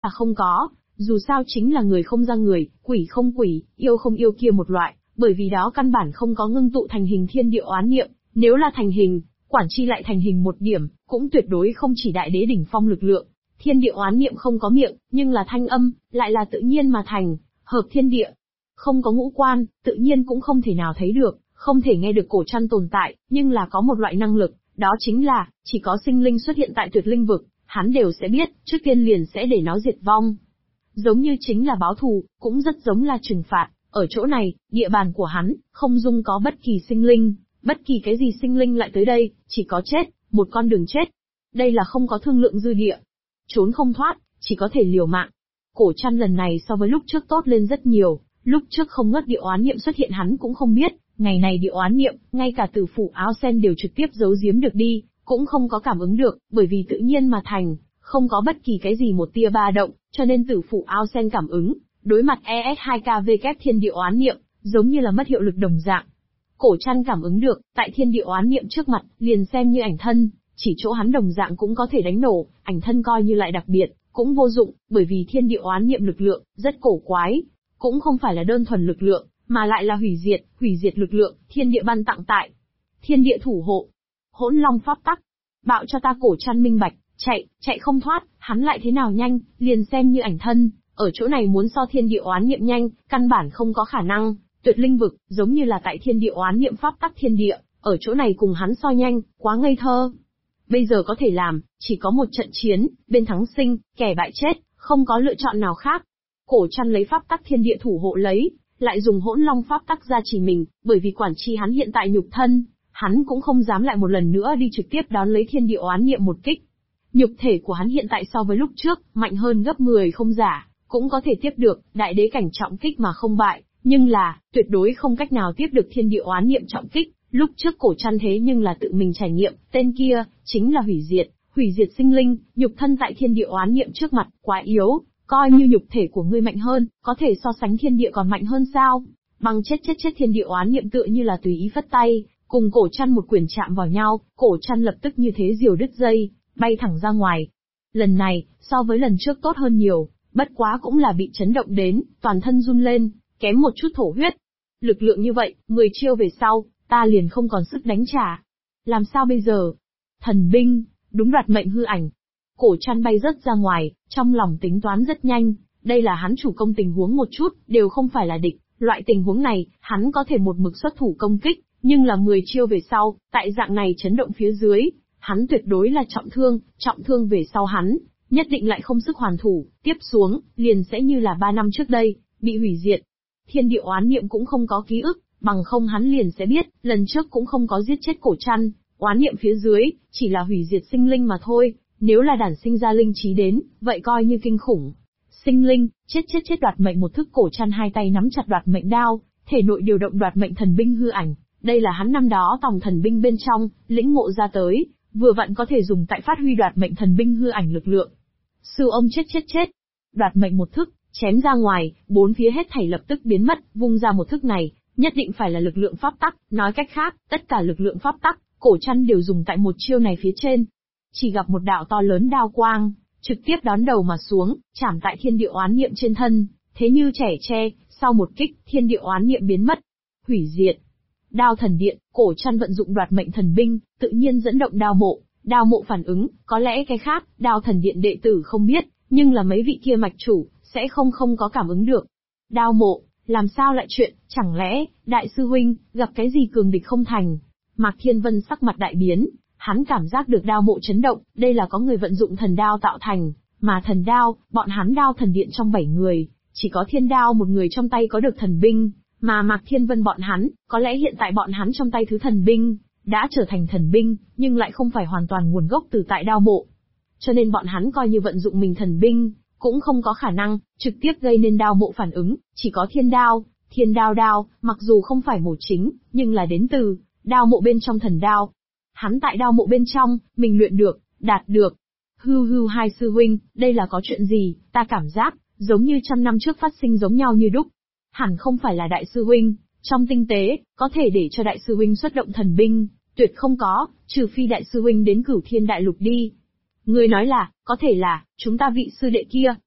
là không có, dù sao chính là người không ra người, quỷ không quỷ, yêu không yêu kia một loại, bởi vì đó căn bản không có ngưng tụ thành hình thiên địa oán niệm, nếu là thành hình, Quản Chi lại thành hình một điểm, cũng tuyệt đối không chỉ đại đế đỉnh phong lực lượng. Thiên địa oán niệm không có miệng, nhưng là thanh âm, lại là tự nhiên mà thành, hợp thiên địa. Không có ngũ quan, tự nhiên cũng không thể nào thấy được, không thể nghe được cổ trăn tồn tại, nhưng là có một loại năng lực, đó chính là, chỉ có sinh linh xuất hiện tại tuyệt linh vực, hắn đều sẽ biết, trước tiên liền sẽ để nó diệt vong. Giống như chính là báo thù, cũng rất giống là trừng phạt, ở chỗ này, địa bàn của hắn, không dung có bất kỳ sinh linh, bất kỳ cái gì sinh linh lại tới đây, chỉ có chết, một con đường chết. Đây là không có thương lượng dư địa. Trốn không thoát, chỉ có thể liều mạng. Cổ trăn lần này so với lúc trước tốt lên rất nhiều, lúc trước không ngớt địa oán niệm xuất hiện hắn cũng không biết, ngày này địa oán niệm, ngay cả tử phủ áo sen đều trực tiếp giấu giếm được đi, cũng không có cảm ứng được, bởi vì tự nhiên mà thành, không có bất kỳ cái gì một tia ba động, cho nên tử phủ áo sen cảm ứng, đối mặt ES2KV thiên địa oán niệm, giống như là mất hiệu lực đồng dạng. Cổ trăn cảm ứng được, tại thiên địa oán niệm trước mặt, liền xem như ảnh thân, chỉ chỗ hắn đồng dạng cũng có thể đánh nổ, ảnh thân coi như lại đặc biệt, cũng vô dụng, bởi vì thiên địa oán niệm lực lượng, rất cổ quái, cũng không phải là đơn thuần lực lượng, mà lại là hủy diệt lực lượng, thiên địa ban tặng tại. Thiên địa thủ hộ, hỗn long pháp tắc, bạo cho ta. Cổ trăn minh bạch, chạy không thoát, hắn lại thế nào nhanh, liền xem như ảnh thân, ở chỗ này muốn so thiên địa oán niệm nhanh, căn bản không có khả năng. Tuyệt linh vực, giống như là tại thiên địa oán niệm pháp tắc thiên địa, ở chỗ này cùng hắn so nhanh, quá ngây thơ. Bây giờ có thể làm, chỉ có một trận chiến, bên thắng sinh, kẻ bại chết, không có lựa chọn nào khác. Cổ trăn lấy pháp tắc thiên địa thủ hộ lấy, lại dùng hỗn long pháp tắc gia trì mình, bởi vì Quản Chi hắn hiện tại nhục thân, hắn cũng không dám lại một lần nữa đi trực tiếp đón lấy thiên địa oán niệm một kích. Nhục thể của hắn hiện tại so với lúc trước, mạnh hơn gấp 10 không giả, cũng có thể tiếp được, đại đế cảnh trọng kích mà không bại, nhưng là, tuyệt đối không cách nào tiếp được thiên địa oán niệm trọng kích. Lúc trước cổ trăn thế nhưng là tự mình trải nghiệm, tên kia, chính là hủy diệt sinh linh, nhục thân tại thiên địa oán niệm trước mặt, quá yếu, coi như nhục thể của ngươi mạnh hơn, có thể so sánh thiên địa còn mạnh hơn sao? Bằng chết thiên địa oán niệm tựa như là tùy ý phất tay, cùng cổ trăn một quyền chạm vào nhau, cổ trăn lập tức như thế diều đứt dây, bay thẳng ra ngoài. Lần này, so với lần trước tốt hơn nhiều, bất quá cũng là bị chấn động đến, toàn thân run lên, kém một chút thổ huyết. Lực lượng như vậy, 10 chiêu về sau, ta liền không còn sức đánh trả. Làm sao bây giờ? Thần binh, đúng đoạt mệnh hư ảnh. Cổ trăn bay rớt ra ngoài, trong lòng tính toán rất nhanh, đây là hắn chủ công tình huống một chút, đều không phải là địch. Loại tình huống này, hắn có thể một mực xuất thủ công kích, nhưng là 10 chiêu về sau, tại dạng này chấn động phía dưới, hắn tuyệt đối là trọng thương về sau hắn, nhất định lại không sức hoàn thủ, tiếp xuống, liền sẽ như là 3 năm trước đây, bị hủy diệt. Thiên địa oán niệm cũng không có ký ức, bằng không hắn liền sẽ biết, lần trước cũng không có giết chết cổ trăn, oán niệm phía dưới, chỉ là hủy diệt sinh linh mà thôi, nếu là đản sinh ra linh trí đến, vậy coi như kinh khủng. Sinh linh, chết đoạt mệnh một thức. Cổ trăn hai tay nắm chặt đoạt mệnh đao, thể nội điều động đoạt mệnh thần binh hư ảnh, đây là hắn năm đó tòng thần binh bên trong, lĩnh ngộ ra tới, vừa vặn có thể dùng tại phát huy đoạt mệnh thần binh hư ảnh lực lượng. Sư ông chết. Đoạt mệnh một thức, chém ra ngoài, bốn phía hết thảy lập tức biến mất, vung ra một thức này, nhất định phải là lực lượng pháp tắc, nói cách khác, tất cả lực lượng pháp tắc, cổ trăn đều dùng tại một chiêu này phía trên. Chỉ gặp một đạo to lớn đao quang, trực tiếp đón đầu mà xuống, chạm tại thiên địa oán niệm trên thân, thế như trẻ tre, sau một kích, thiên địa oán niệm biến mất. Hủy diệt. Đao thần điện, cổ trăn vận dụng đoạt mệnh thần binh, tự nhiên dẫn động đao mộ phản ứng, có lẽ cái khác, đao thần điện đệ tử không biết, nhưng là mấy vị kia mạch chủ, sẽ không có cảm ứng được. Đao mộ, làm sao lại chuyện, chẳng lẽ, đại sư huynh, gặp cái gì cường địch không thành? Mạc Thiên Vân sắc mặt đại biến, hắn cảm giác được đao mộ chấn động, đây là có người vận dụng thần đao tạo thành, mà thần đao, bọn hắn đao thần điện trong 7 người, chỉ có Thiên Đao một người trong tay có được thần binh, mà Mạc Thiên Vân bọn hắn, có lẽ hiện tại bọn hắn trong tay thứ thần binh, đã trở thành thần binh, nhưng lại không phải hoàn toàn nguồn gốc từ tại đao mộ. Cho nên bọn hắn coi như vận dụng mình thần binh, cũng không có khả năng, trực tiếp gây nên đao mộ phản ứng, chỉ có thiên đao, mặc dù không phải mổ chính, nhưng là đến từ đao mộ bên trong thần đao. Hắn tại đao mộ bên trong, mình luyện được, đạt được. Hưu hai sư huynh, đây là có chuyện gì, ta cảm giác, giống như 100 năm trước phát sinh giống nhau như đúc. Hẳn không phải là đại sư huynh, trong tinh tế, có thể để cho đại sư huynh xuất động thần binh, tuyệt không có, trừ phi đại sư huynh đến Cửu Thiên Đại Lục đi. Ngươi nói là, có thể là, chúng ta vị sư đệ kia,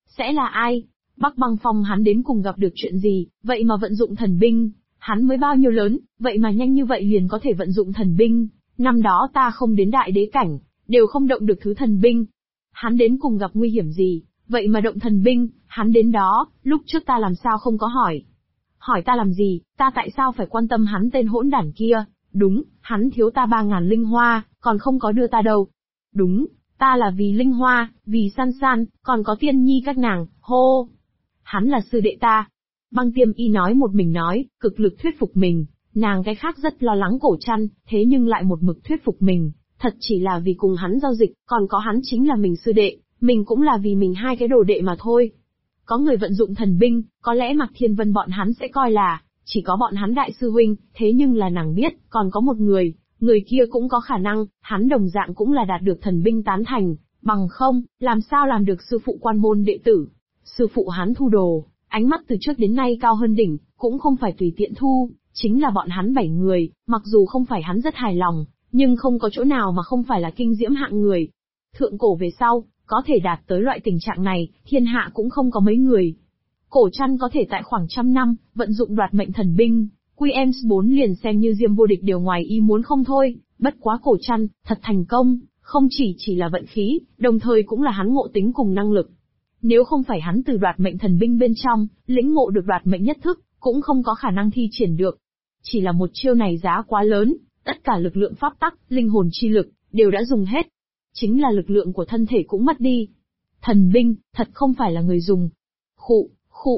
Sẽ là ai? Bắc Băng Phong hắn đến cùng gặp được chuyện gì, vậy mà vận dụng thần binh? Hắn mới bao nhiêu lớn, vậy mà nhanh như vậy liền có thể vận dụng thần binh? Năm đó ta không đến đại đế cảnh, đều không động được thứ thần binh. Hắn đến cùng gặp nguy hiểm gì, vậy mà động thần binh, hắn đến đó, lúc trước ta làm sao không có hỏi? Hỏi ta làm gì, ta tại sao phải quan tâm hắn tên hỗn đản kia? Đúng, hắn thiếu ta 3.000 linh hoa, còn không có đưa ta đâu. Đúng, ta là vì linh hoa, vì San San, còn có Tiên Nhi các nàng, hô. Hắn là sư đệ ta. Băng Tiêm Y nói một mình nói, cực lực thuyết phục mình, nàng cái khác rất lo lắng Cổ Trăn, thế nhưng lại một mực thuyết phục mình, thật chỉ là vì cùng hắn giao dịch, còn có hắn chính là mình sư đệ, mình cũng là vì mình hai cái đồ đệ mà thôi. Có người vận dụng thần binh, có lẽ Mạc Thiên Vân bọn hắn sẽ coi là, chỉ có bọn hắn đại sư huynh, thế nhưng là nàng biết, còn có một người kia cũng có khả năng, hắn đồng dạng cũng là đạt được thần binh tán thành, bằng không, làm sao làm được sư phụ quan môn đệ tử. Sư phụ hắn thu đồ, ánh mắt từ trước đến nay cao hơn đỉnh, cũng không phải tùy tiện thu, chính là bọn hắn 7 người, mặc dù không phải hắn rất hài lòng, nhưng không có chỗ nào mà không phải là kinh diễm hạng người. Thượng cổ về sau, có thể đạt tới loại tình trạng này, thiên hạ cũng không có mấy người. Cổ Trăn có thể tại khoảng 100 năm, vận dụng đoạt mệnh thần binh, QM4 liền xem như Diêm vô địch đều ngoài ý muốn không thôi, bất quá Cổ Trăn, thật thành công, không chỉ là vận khí, đồng thời cũng là hắn ngộ tính cùng năng lực. Nếu không phải hắn từ đoạt mệnh thần binh bên trong, lĩnh ngộ được đoạt mệnh nhất thức, cũng không có khả năng thi triển được. Chỉ là một chiêu này giá quá lớn, tất cả lực lượng pháp tắc, linh hồn chi lực, đều đã dùng hết. Chính là lực lượng của thân thể cũng mất đi. Thần binh, thật không phải là người dùng. Khụ.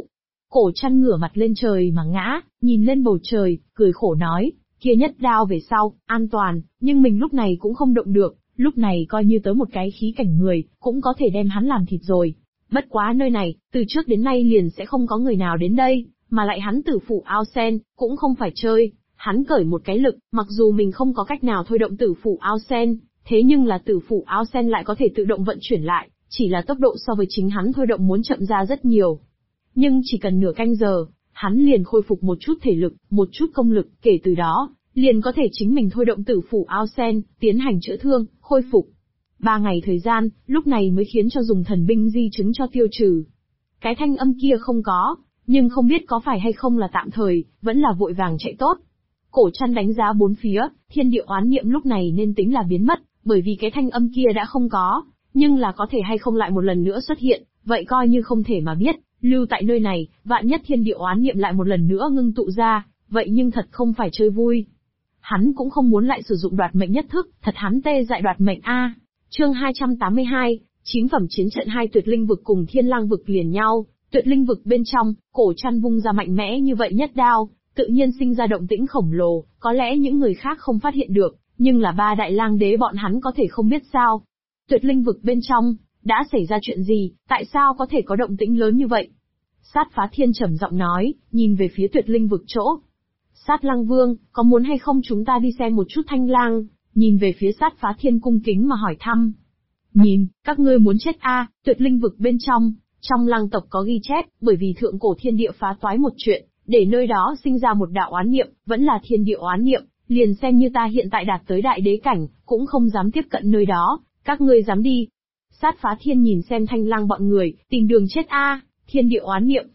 Cổ Trăn ngửa mặt lên trời mà ngã, nhìn lên bầu trời, cười khổ nói, kia nhất đao về sau, an toàn, nhưng mình lúc này cũng không động được, lúc này coi như tới một cái khí cảnh người, cũng có thể đem hắn làm thịt rồi. Bất quá nơi này, từ trước đến nay liền sẽ không có người nào đến đây, mà lại hắn tử phủ ao sen, cũng không phải chơi, hắn cởi một cái lực, mặc dù mình không có cách nào thôi động tử phủ ao sen, thế nhưng là tử phủ ao sen lại có thể tự động vận chuyển lại, chỉ là tốc độ so với chính hắn thôi động muốn chậm ra rất nhiều. Nhưng chỉ cần nửa canh giờ, hắn liền khôi phục một chút thể lực, một chút công lực, kể từ đó, liền có thể chính mình thôi động tử phủ ao sen, tiến hành chữa thương, khôi phục. 3 ngày thời gian, lúc này mới khiến cho dùng thần binh di chứng cho tiêu trừ. Cái thanh âm kia không có, nhưng không biết có phải hay không là tạm thời, vẫn là vội vàng chạy tốt. Cổ Trăn đánh giá bốn phía, thiên địa oán niệm lúc này nên tính là biến mất, bởi vì cái thanh âm kia đã không có, nhưng là có thể hay không lại một lần nữa xuất hiện, vậy coi như không thể mà biết, lưu tại nơi này, vạn nhất thiên địa oán niệm lại một lần nữa ngưng tụ ra, vậy nhưng thật không phải chơi vui. Hắn cũng không muốn lại sử dụng đoạt mệnh nhất thức, thật hắn tê dại đoạt mệnh a. Chương 282, chín phẩm chiến trận hai tuyệt linh vực cùng thiên lang vực liền nhau, tuyệt linh vực bên trong, Cổ Trăn vung ra mạnh mẽ như vậy nhất đao, tự nhiên sinh ra động tĩnh khổng lồ, có lẽ những người khác không phát hiện được, nhưng là 3 đại lang đế bọn hắn có thể không biết sao. Tuyệt linh vực bên trong, đã xảy ra chuyện gì, tại sao có thể có động tĩnh lớn như vậy? Sát Phá Thiên trầm giọng nói, nhìn về phía tuyệt linh vực chỗ. Sát Lang Vương, có muốn hay không chúng ta đi xem một chút Thanh Lang? Nhìn về phía Sát Phá Thiên cung kính mà hỏi thăm. Nhìn, các ngươi muốn chết a? Tuyệt linh vực bên trong lang tộc có ghi chép, bởi vì thượng cổ thiên địa phá toái một chuyện, để nơi đó sinh ra một đạo oán niệm, vẫn là thiên địa oán niệm, liền xem như ta hiện tại đạt tới đại đế cảnh, cũng không dám tiếp cận nơi đó, các ngươi dám đi. Sát Phá Thiên nhìn xem Thanh Lang bọn người, tìm đường chết a, thiên địa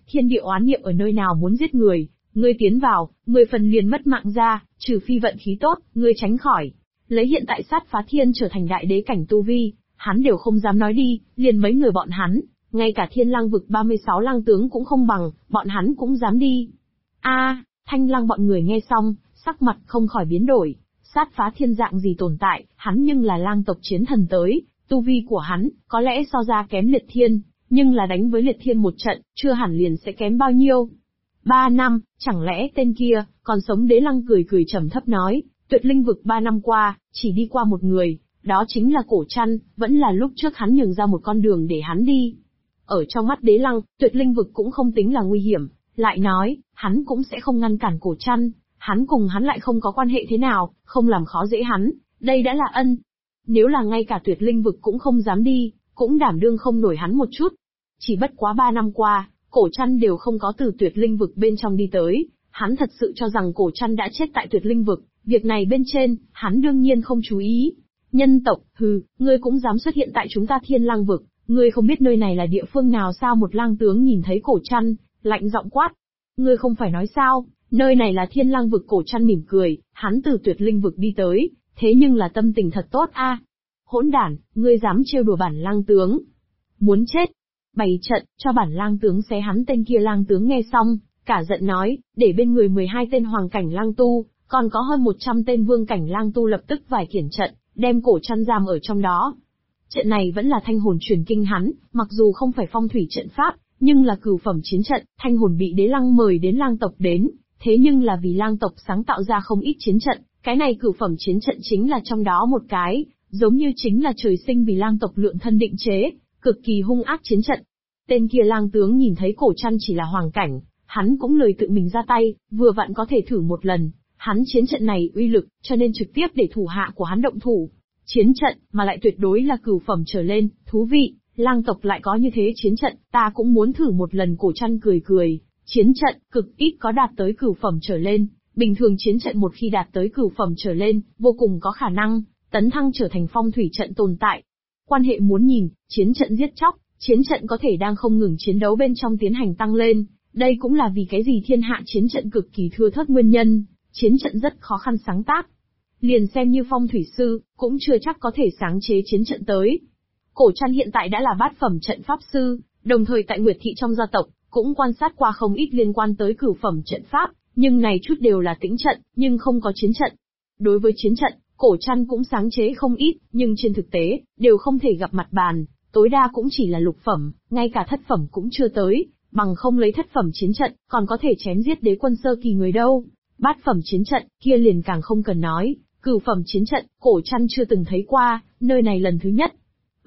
oán niệm ở nơi nào muốn giết người, ngươi tiến vào, 10 phần liền mất mạng ra, trừ phi vận khí tốt, ngươi tránh khỏi. Lấy hiện tại Sát Phá Thiên trở thành đại đế cảnh tu vi, hắn đều không dám nói đi, liền mấy người bọn hắn, ngay cả thiên lang vực 36 lang tướng cũng không bằng, bọn hắn cũng dám đi. Thanh Lang bọn người nghe xong, sắc mặt không khỏi biến đổi, Sát Phá Thiên dạng gì tồn tại, hắn nhưng là lang tộc chiến thần tới, tu vi của hắn, có lẽ so ra kém Liệt Thiên, nhưng là đánh với Liệt Thiên một trận, chưa hẳn liền sẽ kém bao nhiêu. 3 năm, chẳng lẽ tên kia, còn sống Đế Lăng cười trầm thấp nói, tuyệt linh vực 3 năm qua, chỉ đi qua một người, đó chính là Cổ Trăn, vẫn là lúc trước hắn nhường ra một con đường để hắn đi. Ở trong mắt Đế Lăng, tuyệt linh vực cũng không tính là nguy hiểm, lại nói, hắn cũng sẽ không ngăn cản Cổ Trăn, hắn cùng hắn lại không có quan hệ thế nào, không làm khó dễ hắn, đây đã là ân. Nếu là ngay cả tuyệt linh vực cũng không dám đi, cũng đảm đương không nổi hắn một chút. Chỉ bất quá 3 năm qua, Cổ Trăn đều không có từ tuyệt linh vực bên trong đi tới, hắn thật sự cho rằng Cổ Trăn đã chết tại tuyệt linh vực, việc này bên trên, hắn đương nhiên không chú ý. Nhân tộc, ngươi cũng dám xuất hiện tại chúng ta thiên lang vực, Ngươi không biết nơi này là địa phương nào sao? Một lang tướng nhìn thấy Cổ Trăn, lạnh giọng quát. Ngươi không phải nói sao, nơi này là Thiên Lang vực? Cổ Trăn mỉm cười, hắn từ Tuyệt Linh vực đi tới, thế nhưng là tâm tình thật tốt a. Hỗn đản, ngươi dám trêu đùa bản lang tướng? Muốn chết! Bày trận, cho bản lang tướng xé hắn. Tên kia lang tướng nghe xong, cả giận nói, để bên người 12 tên hoàng cảnh lang tu, còn có hơn 100 tên vương cảnh lang tu lập tức vải kiển trận, đem Cổ Trăn giam ở trong đó. Trận này vẫn là Thanh Hồn truyền kinh hắn, mặc dù không phải phong thủy trận pháp, nhưng là cửu phẩm chiến trận. Thanh Hồn bị Đế Lăng mời đến lang tộc đến, thế nhưng là vì lang tộc sáng tạo ra không ít chiến trận, cái này cửu phẩm chiến trận chính là trong đó một cái, giống như chính là trời sinh vì lang tộc lượng thân định chế, cực kỳ hung ác chiến trận. Tên kia lang tướng nhìn thấy Cổ Trăn chỉ là hoàng cảnh, hắn cũng lười tự mình ra tay, vừa vặn có thể thử một lần, hắn chiến trận này uy lực, cho nên trực tiếp để thủ hạ của hắn động thủ. Chiến trận, mà lại tuyệt đối là cửu phẩm trở lên, thú vị, lang tộc lại có như thế chiến trận, ta cũng muốn thử một lần. Cổ Trăn cười cười, chiến trận, cực ít có đạt tới cửu phẩm trở lên, bình thường chiến trận một khi đạt tới cửu phẩm trở lên, vô cùng có khả năng, tấn thăng trở thành phong thủy trận tồn tại. Quan hệ muốn nhìn, chiến trận giết chóc, chiến trận có thể đang không ngừng chiến đấu bên trong tiến hành tăng lên, đây cũng là vì cái gì thiên hạ chiến trận cực kỳ thưa thớt nguyên nhân, chiến trận rất khó khăn sáng tác. Liền xem như phong thủy sư, cũng chưa chắc có thể sáng chế chiến trận tới. Cổ Trăn hiện tại đã là bát phẩm trận pháp sư, đồng thời tại Nguyệt Thị trong gia tộc, cũng quan sát qua không ít liên quan tới cửu phẩm trận pháp, nhưng này chút đều là tĩnh trận, nhưng không có chiến trận. Đối với chiến trận, Cổ Trăn cũng sáng chế không ít, nhưng trên thực tế, đều không thể gặp mặt bàn, tối đa cũng chỉ là lục phẩm, ngay cả thất phẩm cũng chưa tới, bằng không lấy thất phẩm chiến trận, còn có thể chém giết đế quân sơ kỳ người đâu. Bát phẩm chiến trận, kia liền càng không cần nói, cửu phẩm chiến trận, Cổ Trăn chưa từng thấy qua, nơi này lần thứ nhất.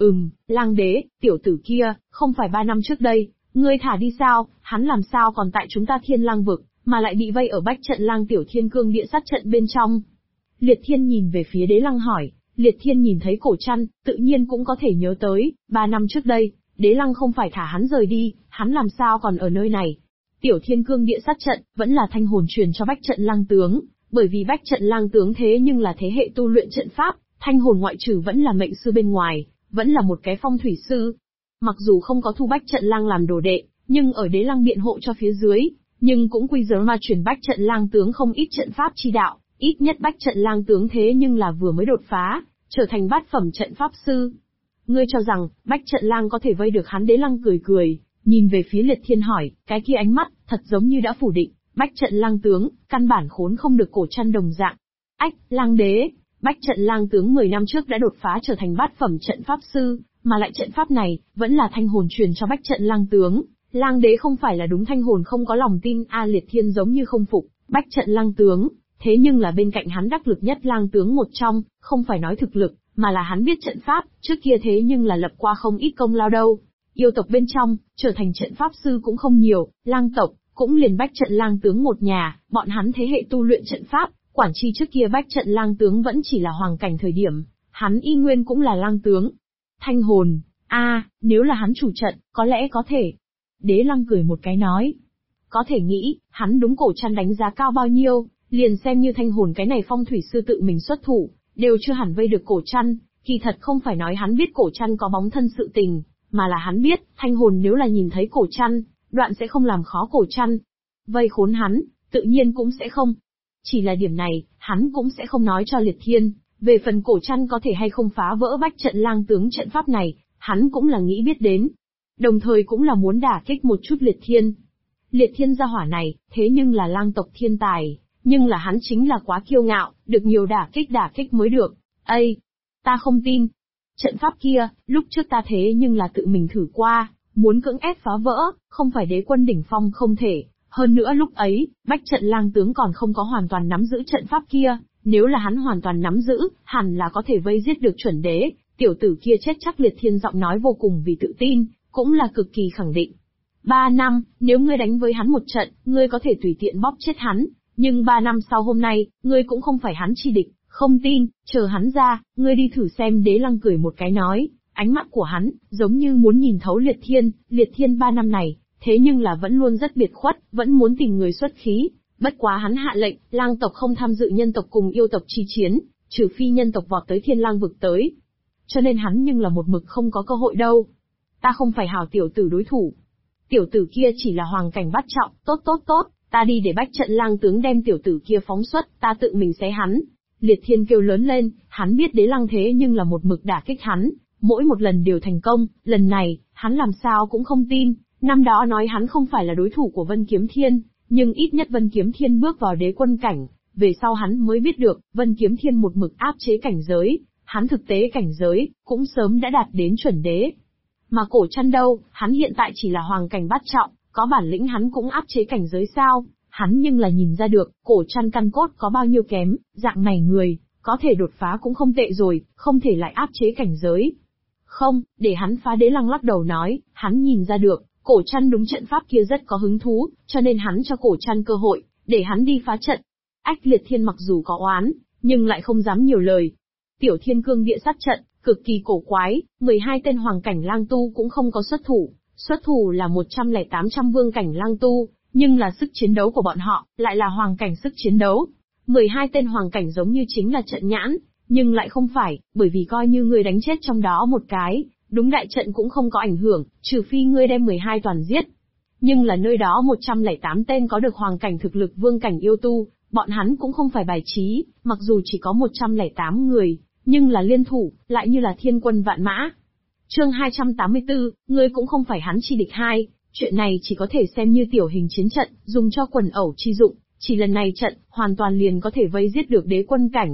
Lang đế, tiểu tử kia, không phải 3 năm trước đây, ngươi thả đi sao, hắn làm sao còn tại chúng ta Thiên Lang vực, mà lại bị vây ở bách trận lang tiểu thiên cương địa sát trận bên trong. Liệt Thiên nhìn về phía Đế Lăng hỏi, Liệt Thiên nhìn thấy Cổ Trăn, tự nhiên cũng có thể nhớ tới, 3 năm trước đây, Đế Lăng không phải thả hắn rời đi, hắn làm sao còn ở nơi này. Tiểu thiên cương địa sát trận, vẫn là Thanh Hồn truyền cho bách trận lang tướng, bởi vì bách trận lang tướng thế nhưng là thế hệ tu luyện trận pháp, Thanh Hồn ngoại trừ vẫn là mệnh sư bên ngoài, vẫn là một cái phong thủy sư. Mặc dù không có thu bách trận lang làm đồ đệ, nhưng ở Đế Lăng biện hộ cho phía dưới, nhưng cũng quy giờ mà truyền bách trận lang tướng không ít trận pháp chi đạo, ít nhất bách trận lang tướng thế nhưng là vừa mới đột phá, trở thành bát phẩm trận pháp sư. Ngươi cho rằng, bách trận lang có thể vây được hắn? Đế Lăng cười cười, nhìn về phía Liệt Thiên hỏi, cái kia ánh mắt, thật giống như đã phủ định, bách trận lang tướng, căn bản khốn không được Cổ Trăn đồng dạng. Ách, lang đế, bách trận lang tướng 10 năm trước đã đột phá trở thành bát phẩm trận pháp sư, mà lại trận pháp này, vẫn là Thanh Hồn truyền cho bách trận lang tướng. Lang đế không phải là đúng Thanh Hồn không có lòng tin Liệt Thiên giống như không phục, bách trận lang tướng, thế nhưng là bên cạnh hắn đắc lực nhất lang tướng một trong, không phải nói thực lực, mà là hắn biết trận pháp, trước kia thế nhưng là lập qua không ít công lao đâu. Yêu tộc bên trong, trở thành trận pháp sư cũng không nhiều, lang tộc, cũng liền bách trận lang tướng một nhà, bọn hắn thế hệ tu luyện trận pháp, quản chi trước kia bách trận lang tướng vẫn chỉ là hoàng cảnh thời điểm, hắn y nguyên cũng là lang tướng. Thanh Hồn, nếu là hắn chủ trận, có lẽ có thể. Đế Lăng cười một cái nói, có thể nghĩ, hắn đúng Cổ Trăn đánh giá cao bao nhiêu, liền xem như Thanh Hồn cái này phong thủy sư tự mình xuất thủ, đều chưa hẳn vây được Cổ Trăn. Kỳ thật không phải nói hắn biết Cổ Trăn có bóng thân sự tình, mà là hắn biết, Thanh Hồn nếu là nhìn thấy Cổ Trăn, đoạn sẽ không làm khó Cổ Trăn. Vây khốn hắn, tự nhiên cũng sẽ không. Chỉ là điểm này, hắn cũng sẽ không nói cho Liệt Thiên. Về phần Cổ Trăn có thể hay không phá vỡ bách trận lang tướng trận pháp này, hắn cũng là nghĩ biết đến. Đồng thời cũng là muốn đả kích một chút Liệt Thiên. Liệt Thiên gia hỏa này, thế nhưng là lang tộc thiên tài, nhưng là hắn chính là quá kiêu ngạo, được nhiều đả kích mới được. Ta không tin. Trận pháp kia, lúc trước ta thế nhưng là tự mình thử qua, muốn cưỡng ép phá vỡ, không phải đế quân đỉnh phong không thể. Hơn nữa lúc ấy, bách trận lang tướng còn không có hoàn toàn nắm giữ trận pháp kia, nếu là hắn hoàn toàn nắm giữ, hẳn là có thể vây giết được chuẩn đế, tiểu tử kia chết chắc. Liệt Thiên giọng nói vô cùng vì tự tin, cũng là cực kỳ khẳng định. 3 năm, nếu ngươi đánh với hắn một trận, ngươi có thể tùy tiện bóp chết hắn, nhưng 3 năm sau hôm nay, ngươi cũng không phải hắn chi địch, không tin, chờ hắn ra, ngươi đi thử xem. Đế Lăng cười một cái nói, ánh mắt của hắn, giống như muốn nhìn thấu Liệt Thiên 3 năm này, thế nhưng là vẫn luôn rất biệt khuất, vẫn muốn tìm người xuất khí, bất quá hắn hạ lệnh, lang tộc không tham dự nhân tộc cùng yêu tộc chi chiến, trừ phi nhân tộc vọt tới Thiên Lang vực tới. Cho nên hắn nhưng là một mực không có cơ hội đâu. ta không phải Hảo tiểu tử đối thủ. Tiểu tử kia chỉ là hoàng cảnh bát trọng, tốt, ta đi để Bách Trận Lang tướng đem tiểu tử kia phóng xuất, ta tự mình xé hắn. Liệt Thiên kêu lớn lên, hắn biết Đế Lăng thế nhưng là một mực đả kích hắn, mỗi một lần đều thành công, lần này, hắn làm sao cũng không tin, năm đó nói hắn không phải là đối thủ của Vân Kiếm Thiên, nhưng ít nhất Vân Kiếm Thiên bước vào đế quân cảnh, về sau hắn mới biết được, Vân Kiếm Thiên một mực áp chế cảnh giới, hắn thực tế cảnh giới, cũng sớm đã đạt đến chuẩn đế. Mà Cổ Trăn đâu, hắn hiện tại chỉ là hoàng cảnh bát trọng, có bản lĩnh hắn cũng áp chế cảnh giới sao, hắn nhưng là nhìn ra được, Cổ Trăn căn cốt có bao nhiêu kém, dạng này người, có thể đột phá cũng không tệ rồi, không thể lại áp chế cảnh giới. Không, để hắn phá. Đế Lăng lắc đầu nói, hắn nhìn ra được, Cổ Trăn đúng trận pháp kia rất có hứng thú, cho nên hắn cho Cổ Trăn cơ hội, để hắn đi phá trận. Ách Liệt Thiên mặc dù có oán, nhưng lại không dám nhiều lời. Tiểu Thiên Cương địa sát trận, cực kỳ cổ quái, 12 tên hoàng cảnh lang tu cũng không có xuất thủ là 100-800 vương cảnh lang tu, nhưng là sức chiến đấu của bọn họ, lại là hoàng cảnh sức chiến đấu. 12 tên hoàng cảnh giống như chính là trận nhãn, nhưng lại không phải, bởi vì coi như ngươi đánh chết trong đó một cái, đúng đại trận cũng không có ảnh hưởng, trừ phi ngươi đem 12 toàn giết. Nhưng là nơi đó 108 tên có được hoàng cảnh thực lực vương cảnh yêu tu, bọn hắn cũng không phải bài trí, mặc dù chỉ có 108 người, nhưng là liên thủ, lại như là thiên quân vạn mã. Chương 284, ngươi cũng không phải hắn chi địch hai, chuyện này chỉ có thể xem như tiểu hình chiến trận, dùng cho quần ẩu chi dụng, chỉ lần này trận, hoàn toàn liền có thể vây giết được đế quân cảnh,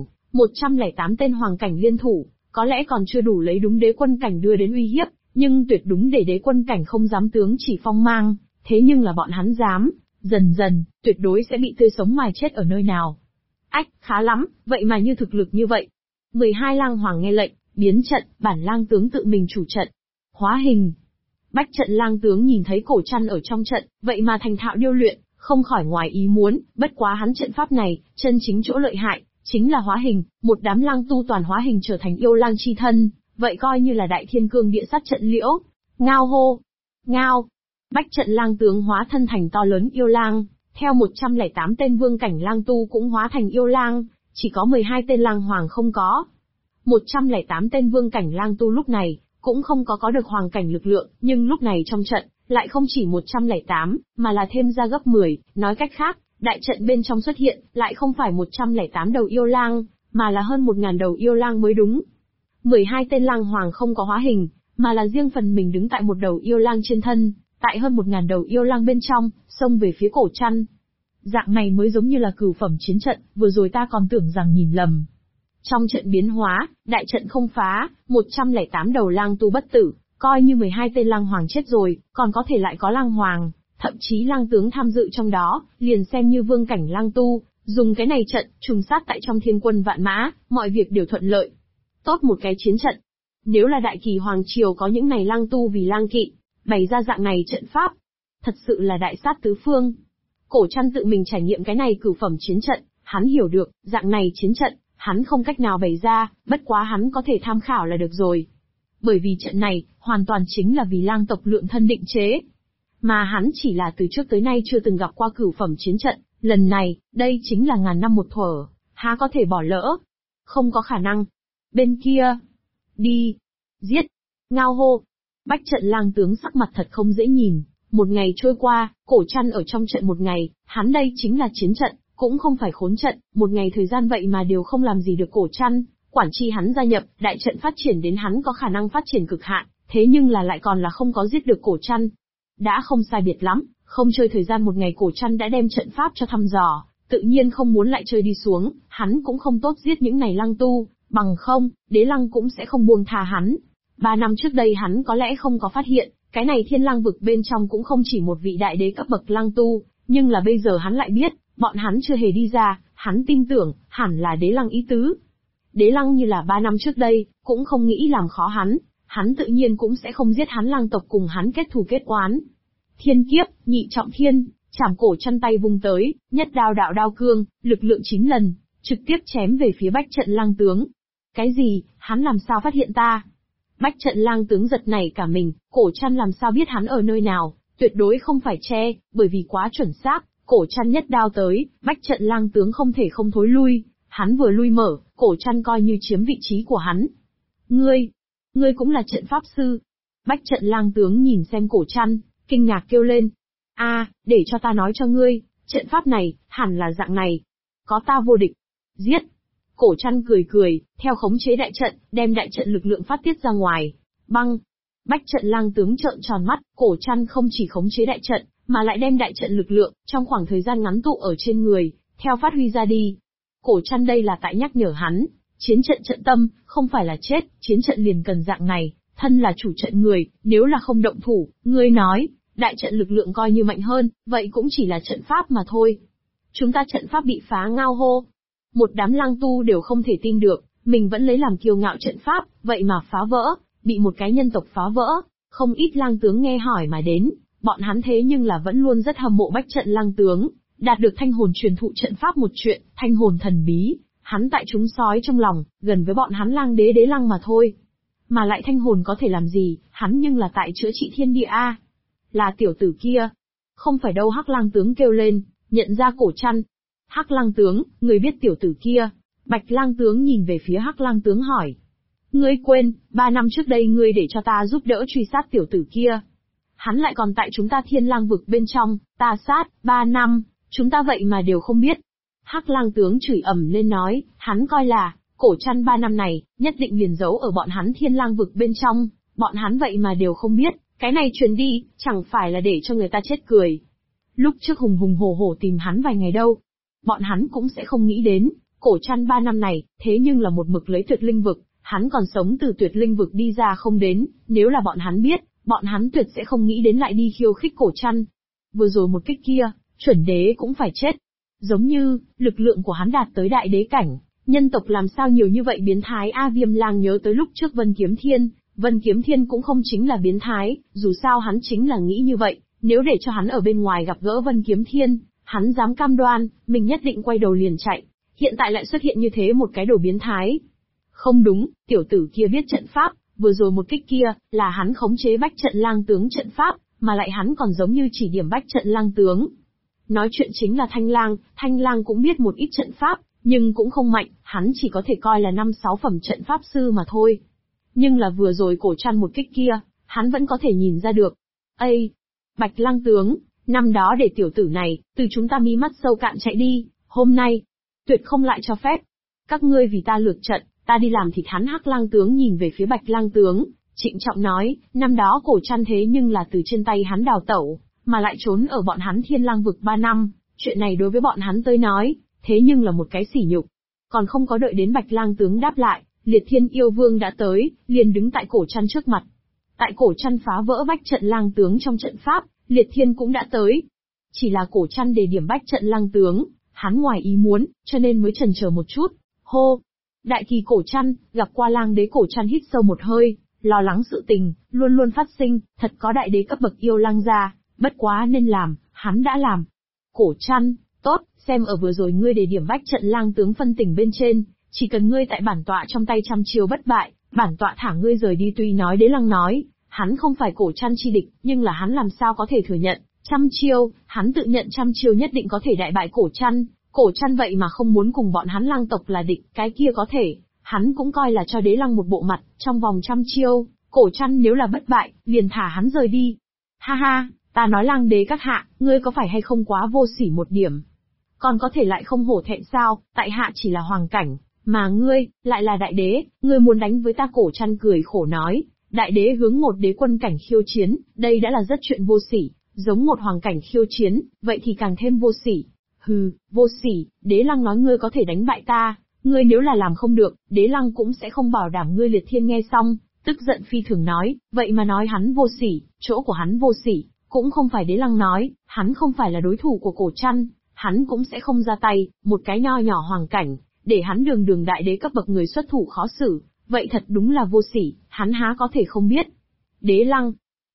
108 tên hoàng cảnh liên thủ, có lẽ còn chưa đủ lấy đúng đế quân cảnh đưa đến uy hiếp, nhưng tuyệt đúng để đế quân cảnh không dám tướng chỉ phong mang, thế nhưng là bọn hắn dám, dần dần, tuyệt đối sẽ bị tươi sống mài chết ở nơi nào. Ách, khá lắm, vậy mà như thực lực như vậy. 12 lang hoàng nghe lệnh, biến trận, bản lang tướng tự mình chủ trận. Hóa hình. Bách Trận Lang tướng nhìn thấy Cổ Trăn ở trong trận, vậy mà thành thạo điêu luyện, không khỏi ngoài ý muốn, bất quá hắn trận pháp này, chân chính chỗ lợi hại, chính là hóa hình, một đám lang tu toàn hóa hình trở thành yêu lang chi thân, vậy coi như là đại thiên cương địa sát trận liễu. Ngao hô. Ngao. Bách Trận Lang tướng hóa thân thành to lớn yêu lang, theo 108 tên vương cảnh lang tu cũng hóa thành yêu lang, chỉ có 12 tên lang hoàng không có. 108 tên vương cảnh lang tu lúc này, cũng không có được hoàng cảnh lực lượng, nhưng lúc này trong trận, lại không chỉ 108, mà là thêm ra gấp 10, nói cách khác, đại trận bên trong xuất hiện, lại không phải 108 đầu yêu lang, mà là hơn 1000 đầu yêu lang mới đúng. 12 tên lang hoàng không có hóa hình, mà là riêng phần mình đứng tại một đầu yêu lang trên thân, tại hơn 1000 đầu yêu lang bên trong, xông về phía Cổ Trăn. Dạng này mới giống như là cửu phẩm chiến trận, vừa rồi ta còn tưởng rằng nhìn lầm. Trong trận biến hóa, đại trận không phá, 108 đầu lang tu bất tử, coi như 12 tên lang hoàng chết rồi, còn có thể lại có lang hoàng, thậm chí lang tướng tham dự trong đó, liền xem như vương cảnh lang tu, dùng cái này trận, trùng sát tại trong thiên quân vạn mã, mọi việc đều thuận lợi. Tốt một cái chiến trận. Nếu là đại kỳ hoàng triều có những này lang tu vì lang kỵ, bày ra dạng này trận pháp, thật sự là đại sát tứ phương. Cổ Trăn tự mình trải nghiệm cái này cửu phẩm chiến trận, hắn hiểu được, dạng này chiến trận, hắn không cách nào bày ra, bất quá hắn có thể tham khảo là được rồi. Bởi vì trận này, hoàn toàn chính là vì lang tộc lượng thân định chế. Mà hắn chỉ là từ trước tới nay chưa từng gặp qua cửu phẩm chiến trận, lần này, đây chính là ngàn năm một thuở, há có thể bỏ lỡ. Không có khả năng. Bên kia. Đi. Giết. Ngao hô. Bách Trận Lang tướng sắc mặt thật không dễ nhìn. Một ngày trôi qua, Cổ Trăn ở trong trận một ngày, hắn đây chính là chiến trận, cũng không phải khốn trận, một ngày thời gian vậy mà đều không làm gì được Cổ Trăn. Quản chi hắn gia nhập, đại trận phát triển đến hắn có khả năng phát triển cực hạn, thế nhưng là lại còn là không có giết được Cổ Trăn. Đã không sai biệt lắm, không chơi thời gian một ngày Cổ Trăn đã đem trận pháp cho thăm dò, tự nhiên không muốn lại chơi đi xuống, hắn cũng không tốt giết những này lang tu, bằng không, đế lăng cũng sẽ không buông tha hắn. 3 năm trước đây hắn có lẽ không có phát hiện, cái này thiên lang vực bên trong cũng không chỉ một vị đại đế cấp bậc lang tu, nhưng là bây giờ hắn lại biết, bọn hắn chưa hề đi ra, hắn tin tưởng, hẳn là đế lăng ý tứ. Đế lăng như là 3 năm trước đây, cũng không nghĩ làm khó hắn tự nhiên cũng sẽ không giết hắn lang tộc cùng hắn kết thù kết oán. Thiên kiếp, nhị trọng thiên, chảm Cổ Trăn tay vung tới, nhất đao đạo đao cương, lực lượng 9 lần, trực tiếp chém về phía Bách Trận Lang tướng. Cái gì, hắn làm sao phát hiện ta? Bách Trận Lang tướng giật nảy cả mình, Cổ Trăn làm sao biết hắn ở nơi nào, tuyệt đối không phải che, bởi vì quá chuẩn xác, Cổ Trăn nhất đao tới, Bách Trận Lang tướng không thể không thối lui, hắn vừa lui mở, Cổ Trăn coi như chiếm vị trí của hắn. Ngươi cũng là trận pháp sư. Bách trận lang tướng nhìn xem Cổ Trăn, kinh ngạc kêu lên. Để cho ta nói cho ngươi, trận pháp này, hẳn là dạng này. Có ta vô địch. Giết. Cổ Trăn cười cười, theo khống chế đại trận, đem đại trận lực lượng phát tiết ra ngoài. Băng. Bách trận lang tướng trợn tròn mắt, Cổ Trăn không chỉ khống chế đại trận, mà lại đem đại trận lực lượng, trong khoảng thời gian ngắn tụ ở trên người, theo phát huy ra đi. Cổ Trăn đây là tại nhắc nhở hắn, chiến trận trận tâm, không phải là chết, chiến trận liền cần dạng này, thân là chủ trận người, nếu là không động thủ, ngươi nói, đại trận lực lượng coi như mạnh hơn, vậy cũng chỉ là trận pháp mà thôi. Chúng ta trận pháp bị phá ngao hô. Một đám lang tu đều không thể tin được, mình vẫn lấy làm kiêu ngạo trận pháp, vậy mà phá vỡ, bị một cái nhân tộc phá vỡ. Không ít lang tướng nghe hỏi mà đến, bọn hắn thế nhưng là vẫn luôn rất hâm mộ bách trận lang tướng, đạt được thanh hồn truyền thụ trận pháp một chuyện, thanh hồn thần bí, hắn tại chúng sói trong lòng, gần với bọn hắn lang đế đế lăng mà thôi. Mà lại thanh hồn có thể làm gì, hắn nhưng là tại chữa trị thiên địa a. Là tiểu tử kia. Không phải đâu, Hắc lang tướng kêu lên, nhận ra Cổ Trăn. Hắc lang tướng, người biết tiểu tử kia? Bạch lang tướng nhìn về phía Hắc lang tướng hỏi. Ngươi quên, 3 năm trước đây ngươi để cho ta giúp đỡ truy sát tiểu tử kia. Hắn lại còn tại chúng ta thiên lang vực bên trong, ta sát, 3 năm, chúng ta vậy mà đều không biết. Hắc lang tướng chửi ầm lên nói, hắn coi là, Cổ Trăn 3 năm này, nhất định liền giấu ở bọn hắn thiên lang vực bên trong, bọn hắn vậy mà đều không biết, cái này truyền đi, chẳng phải là để cho người ta chết cười. Lúc trước hùng hùng hổ hổ tìm hắn vài ngày đâu, bọn hắn cũng sẽ không nghĩ đến, Cổ Trăn 3 năm này, thế nhưng là một mực lấy tuyệt linh vực, hắn còn sống từ tuyệt linh vực đi ra không đến, nếu là bọn hắn biết, bọn hắn tuyệt sẽ không nghĩ đến lại đi khiêu khích Cổ Trăn. Vừa rồi một kích kia, chuẩn đế cũng phải chết. Giống như, lực lượng của hắn đạt tới đại đế cảnh, nhân tộc làm sao nhiều như vậy biến thái Viêm lang nhớ tới lúc trước Vân Kiếm Thiên cũng không chính là biến thái, dù sao hắn chính là nghĩ như vậy, nếu để cho hắn ở bên ngoài gặp gỡ Vân Kiếm Thiên, hắn dám cam đoan, mình nhất định quay đầu liền chạy, hiện tại lại xuất hiện như thế một cái đồ biến thái. Không đúng, tiểu tử kia biết trận pháp, vừa rồi một kích kia, là hắn khống chế bách trận lang tướng trận pháp, mà lại hắn còn giống như chỉ điểm bách trận lang tướng. Nói chuyện chính là Thanh Lang cũng biết một ít trận pháp, nhưng cũng không mạnh, hắn chỉ có thể coi là 5-6 phẩm trận pháp sư mà thôi. Nhưng là vừa rồi Cổ Trăn một kích kia, hắn vẫn có thể nhìn ra được. Bạch lang tướng, năm đó để tiểu tử này, từ chúng ta mi mắt sâu cạn chạy đi, hôm nay, tuyệt không lại cho phép. Các ngươi vì ta lược trận, ta đi làm thịt hắn. Hắc lang tướng nhìn về phía Bạch lang tướng, trịnh trọng nói, năm đó Cổ Trăn thế nhưng là từ trên tay hắn đào tẩu, mà lại trốn ở bọn hắn thiên lang vực 3 năm, chuyện này đối với bọn hắn tới nói, thế nhưng là một cái sỉ nhục. Còn không có đợi đến Bạch lang tướng đáp lại, Liệt Thiên yêu vương đã tới, liền đứng tại Cổ Trăn trước mặt. Tại Cổ Trăn phá vỡ bách trận lang tướng trong trận pháp, Liệt Thiên cũng đã tới. Chỉ là Cổ Trăn đề điểm bách trận lang tướng, hắn ngoài ý muốn, cho nên mới chần chờ một chút. Hô! Đại kỳ Cổ Trăn, gặp qua lang đế. Cổ Trăn hít sâu một hơi, lo lắng sự tình, luôn luôn phát sinh, thật có đại đế cấp bậc yêu lang ra, bất quá nên làm, hắn đã làm. Cổ Trăn, tốt, xem ở vừa rồi ngươi đề điểm bách trận lang tướng phân tỉnh bên trên, chỉ cần ngươi tại bản tọa trong tay trăm chiêu bất bại, bản tọa thả ngươi rời đi. Tuy nói đế lăng nói, hắn không phải Cổ Trăn chi địch, nhưng là hắn làm sao có thể thừa nhận, trăm chiêu, hắn tự nhận trăm chiêu nhất định có thể đại bại Cổ Trăn. Cổ Trăn vậy mà không muốn cùng bọn hắn lang tộc là địch, cái kia có thể, hắn cũng coi là cho đế lăng một bộ mặt, trong vòng trăm chiêu, Cổ Trăn nếu là bất bại, liền thả hắn rời đi. Ha ha, ta nói lang đế các hạ, ngươi có phải hay không quá vô sỉ một điểm? Còn có thể lại không hổ thẹn sao, tại hạ chỉ là hoàng cảnh, mà ngươi, lại là đại đế, ngươi muốn đánh với ta? Cổ Trăn cười khổ nói, đại đế hướng một đế quân cảnh khiêu chiến, đây đã là rất chuyện vô sỉ, giống một hoàng cảnh khiêu chiến, vậy thì càng thêm vô sỉ. Hừ, vô sỉ, đế lăng nói ngươi có thể đánh bại ta, ngươi nếu là làm không được, đế lăng cũng sẽ không bảo đảm ngươi. Liệt Thiên nghe xong, tức giận phi thường nói, vậy mà nói hắn vô sỉ, chỗ của hắn vô sỉ, cũng không phải đế lăng nói, hắn không phải là đối thủ của Cổ Trăn, hắn cũng sẽ không ra tay, một cái nho nhỏ hoàng cảnh, để hắn đường đại đế cấp bậc người xuất thủ khó xử, vậy thật đúng là vô sỉ, hắn há có thể không biết. Đế lăng,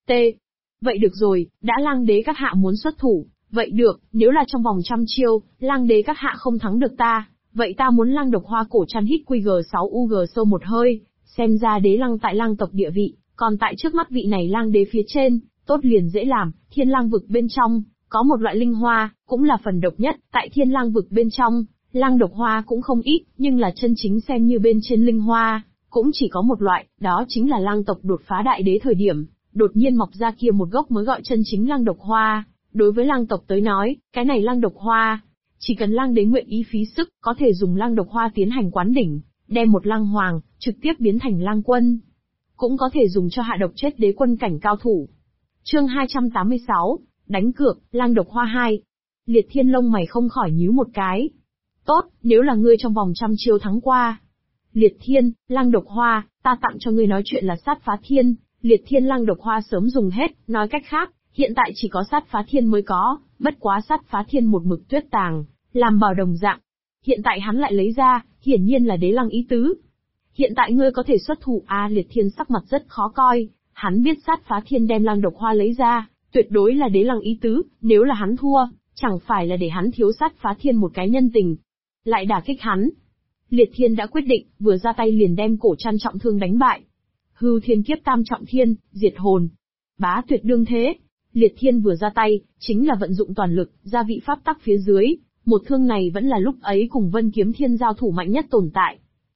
vậy được rồi, đã lang đế các hạ muốn xuất thủ, vậy được, nếu là trong vòng trăm chiêu, lang đế các hạ không thắng được ta, vậy ta muốn lang độc hoa. Cổ Trăn hít QG6UG sâu một hơi, xem ra đế lăng tại lang tộc địa vị, còn tại trước mắt vị này lang đế phía trên, tốt liền dễ làm. Thiên lang vực bên trong, có một loại linh hoa, cũng là phần độc nhất, tại thiên lang vực bên trong, lang độc hoa cũng không ít, nhưng là chân chính xem như bên trên linh hoa, cũng chỉ có một loại, đó chính là lang tộc đột phá đại đế thời điểm, đột nhiên mọc ra kia một gốc mới gọi chân chính lang độc hoa. Đối với lang tộc tới nói, cái này lang độc hoa, chỉ cần lang đế nguyện ý phí sức, có thể dùng lang độc hoa tiến hành quán đỉnh, đem một lang hoàng, trực tiếp biến thành lang quân. Cũng có thể dùng cho hạ độc chết đế quân cảnh cao thủ. Chương 286, đánh cược, lang độc hoa 2. Liệt Thiên lông mày không khỏi nhíu một cái. Tốt, nếu là ngươi trong vòng 100 chiêu thắng qua. Liệt Thiên, lang độc hoa, ta tặng cho ngươi nói chuyện là sát phá thiên. Liệt Thiên lang độc hoa sớm dùng hết, nói cách khác, hiện tại chỉ có sát phá thiên mới có, bất quá sát phá thiên một mực tuyết tàng, làm bảo đồng dạng. Hiện tại hắn lại lấy ra, hiển nhiên là đế lăng ý tứ. Hiện tại ngươi có thể xuất thủ Liệt Thiên sắc mặt rất khó coi, hắn biết sát phá thiên đem lang độc hoa lấy ra, tuyệt đối là đế lăng ý tứ, nếu là hắn thua, chẳng phải là để hắn thiếu sát phá thiên một cái nhân tình. Lại đả kích hắn. Liệt Thiên đã quyết định, vừa ra tay liền đem Cổ Trăn trọng thương đánh bại. Hưu thiên kiếp tam trọng thiên, diệt hồn. Bá tuyệt đương thế. Liệt Thiên vừa ra tay, chính là vận dụng toàn lực, gia vị pháp tắc phía dưới, một thương này vẫn là lúc ấy cùng Vân Kiếm Thiên giao thủ mạnh nhất tồn tại.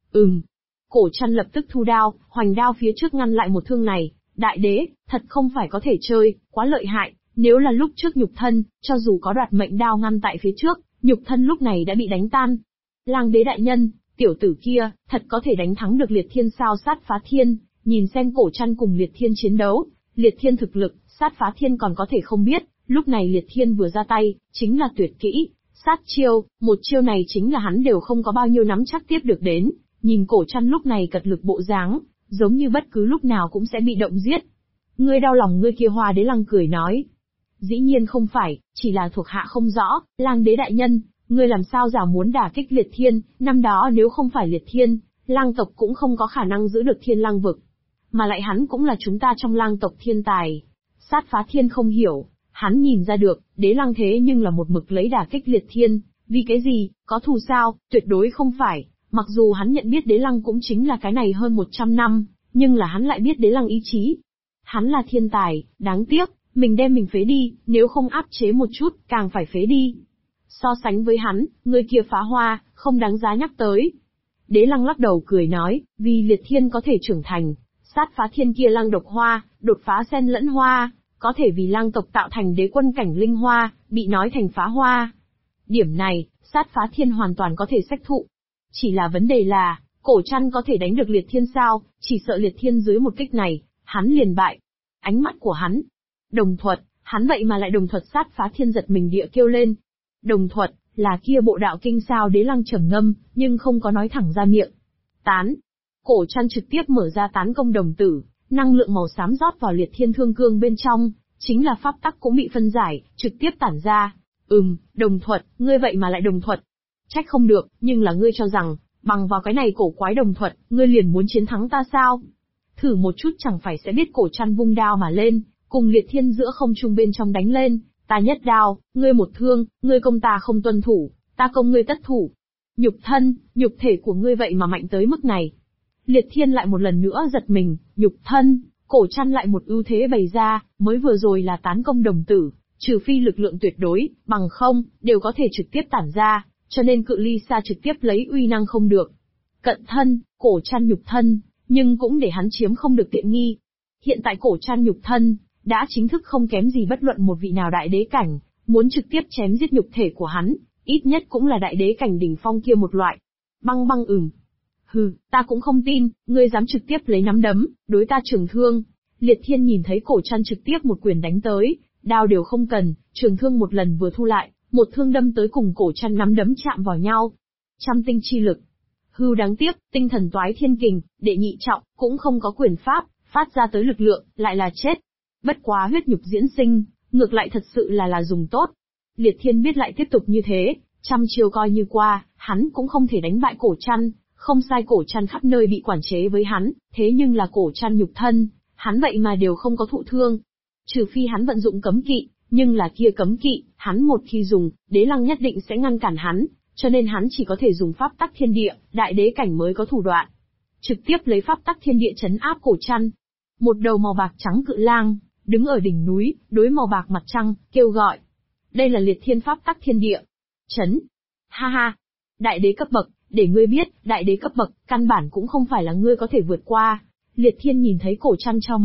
Cổ Trăn lập tức thu đao, hoành đao phía trước ngăn lại một thương này, đại đế, thật không phải có thể chơi, quá lợi hại, nếu là lúc trước nhục thân, cho dù có đoạt mệnh đao ngăn tại phía trước, nhục thân lúc này đã bị đánh tan. Lang đế đại nhân, tiểu tử kia, thật có thể đánh thắng được Liệt Thiên sao? Sát phá thiên, nhìn xem Cổ Trăn cùng Liệt Thiên chiến đấu, Liệt Thiên thực lực, sát phá thiên còn có thể không biết, lúc này Liệt Thiên vừa ra tay, chính là tuyệt kỹ, sát chiêu, một chiêu này chính là hắn đều không có bao nhiêu nắm chắc tiếp được đến, nhìn Cổ Trăn lúc này cật lực bộ dáng, giống như bất cứ lúc nào cũng sẽ bị động giết. Ngươi đau lòng ngươi kia? Hoa đế lăng cười nói. Dĩ nhiên không phải, chỉ là thuộc hạ không rõ, lang đế đại nhân, ngươi làm sao giả muốn đả kích Liệt Thiên, năm đó nếu không phải Liệt Thiên, lang tộc cũng không có khả năng giữ được Thiên Lang vực. Mà lại hắn cũng là chúng ta trong lang tộc thiên tài. Sát phá thiên không hiểu, hắn nhìn ra được, đế lăng thế nhưng là một mực lấy đả kích Liệt Thiên, vì cái gì, có thù sao? Tuyệt đối không phải, mặc dù hắn nhận biết đế lăng cũng chính là cái này hơn 100 năm, nhưng là hắn lại biết đế lăng ý chí. Hắn là thiên tài, đáng tiếc, mình đem mình phế đi, nếu không áp chế một chút, càng phải phế đi. So sánh với hắn, người kia phá hoa, không đáng giá nhắc tới. Đế lăng lắc đầu cười nói, vì Liệt Thiên có thể trưởng thành, sát phá thiên kia lang độc hoa, đột phá xen lẫn hoa, có thể vì lang tộc tạo thành đế quân cảnh linh hoa, bị nói thành phá hoa. Điểm này, sát phá thiên hoàn toàn có thể xách thụ. Chỉ là vấn đề là, Cổ Trăn có thể đánh được Liệt Thiên sao? Chỉ sợ Liệt Thiên dưới một kích này, hắn liền bại. Ánh mắt của hắn. Đồng thuật, hắn vậy mà lại đồng thuật? Sát phá thiên giật mình địa kêu lên. Đồng thuật, là kia bộ đạo kinh sao? Đế lăng trầm ngâm, nhưng không có nói thẳng ra miệng. Tán. Cổ Trăn trực tiếp mở ra tán công đồng tử, năng lượng màu xám rót vào Liệt Thiên thương cương bên trong, chính là pháp tắc cũng bị phân giải, trực tiếp tản ra. Đồng thuật, ngươi vậy mà lại đồng thuật. Trách không được, nhưng là ngươi cho rằng, bằng vào cái này cổ quái đồng thuật, ngươi liền muốn chiến thắng ta sao? Thử một chút chẳng phải sẽ biết. Cổ Trăn vung đao mà lên, cùng Liệt Thiên giữa không trung bên trong đánh lên, ta nhất đao, ngươi một thương, ngươi công ta không tuân thủ, ta công ngươi tất thủ. Nhục thân, nhục thể của ngươi vậy mà mạnh tới mức này. Liệt Thiên lại một lần nữa giật mình, nhục thân, Cổ Trăn lại một ưu thế bày ra, mới vừa rồi là tán công đồng tử, trừ phi lực lượng tuyệt đối, bằng không, đều có thể trực tiếp tản ra, cho nên cự ly xa trực tiếp lấy uy năng không được. Cận thân, Cổ Trăn nhục thân, nhưng cũng để hắn chiếm không được tiện nghi. Hiện tại Cổ Trăn nhục thân, đã chính thức không kém gì bất luận một vị nào đại đế cảnh, muốn trực tiếp chém giết nhục thể của hắn, ít nhất cũng là đại đế cảnh đỉnh phong kia một loại. Băng băng. Hừ, ta cũng không tin, ngươi dám trực tiếp lấy nắm đấm, đối ta trường thương. Liệt Thiên nhìn thấy Cổ Trăn trực tiếp một quyền đánh tới, đao đều không cần, trường thương một lần vừa thu lại, một thương đâm tới cùng Cổ Trăn nắm đấm chạm vào nhau. Trăm tinh chi lực. Hưu đáng tiếc, tinh thần toái thiên kình, đệ nhị trọng, cũng không có quyền pháp, phát ra tới lực lượng, lại là chết. Bất quá huyết nhục diễn sinh, ngược lại thật sự là dùng tốt. Liệt Thiên biết lại tiếp tục như thế, trăm chiêu coi như qua, hắn cũng không thể đánh bại Cổ Trăn. Không sai, Cổ Trăn khắp nơi bị quản chế với hắn, thế nhưng là Cổ Trăn nhục thân, hắn vậy mà đều không có thụ thương. Trừ phi hắn vận dụng cấm kỵ, nhưng là kia cấm kỵ, hắn một khi dùng, đế lăng nhất định sẽ ngăn cản hắn, cho nên hắn chỉ có thể dùng pháp tắc thiên địa, đại đế cảnh mới có thủ đoạn. Trực tiếp lấy pháp tắc thiên địa trấn áp Cổ Trăn. Một đầu màu bạc trắng cự lang, đứng ở đỉnh núi, đối màu bạc mặt trăng, kêu gọi. Đây là Liệt Thiên pháp tắc thiên địa. Chấn. Ha ha. Đại đế cấp bậc, để ngươi biết, đại đế cấp bậc, căn bản cũng không phải là ngươi có thể vượt qua. Liệt Thiên nhìn thấy Cổ Trăn chau mày,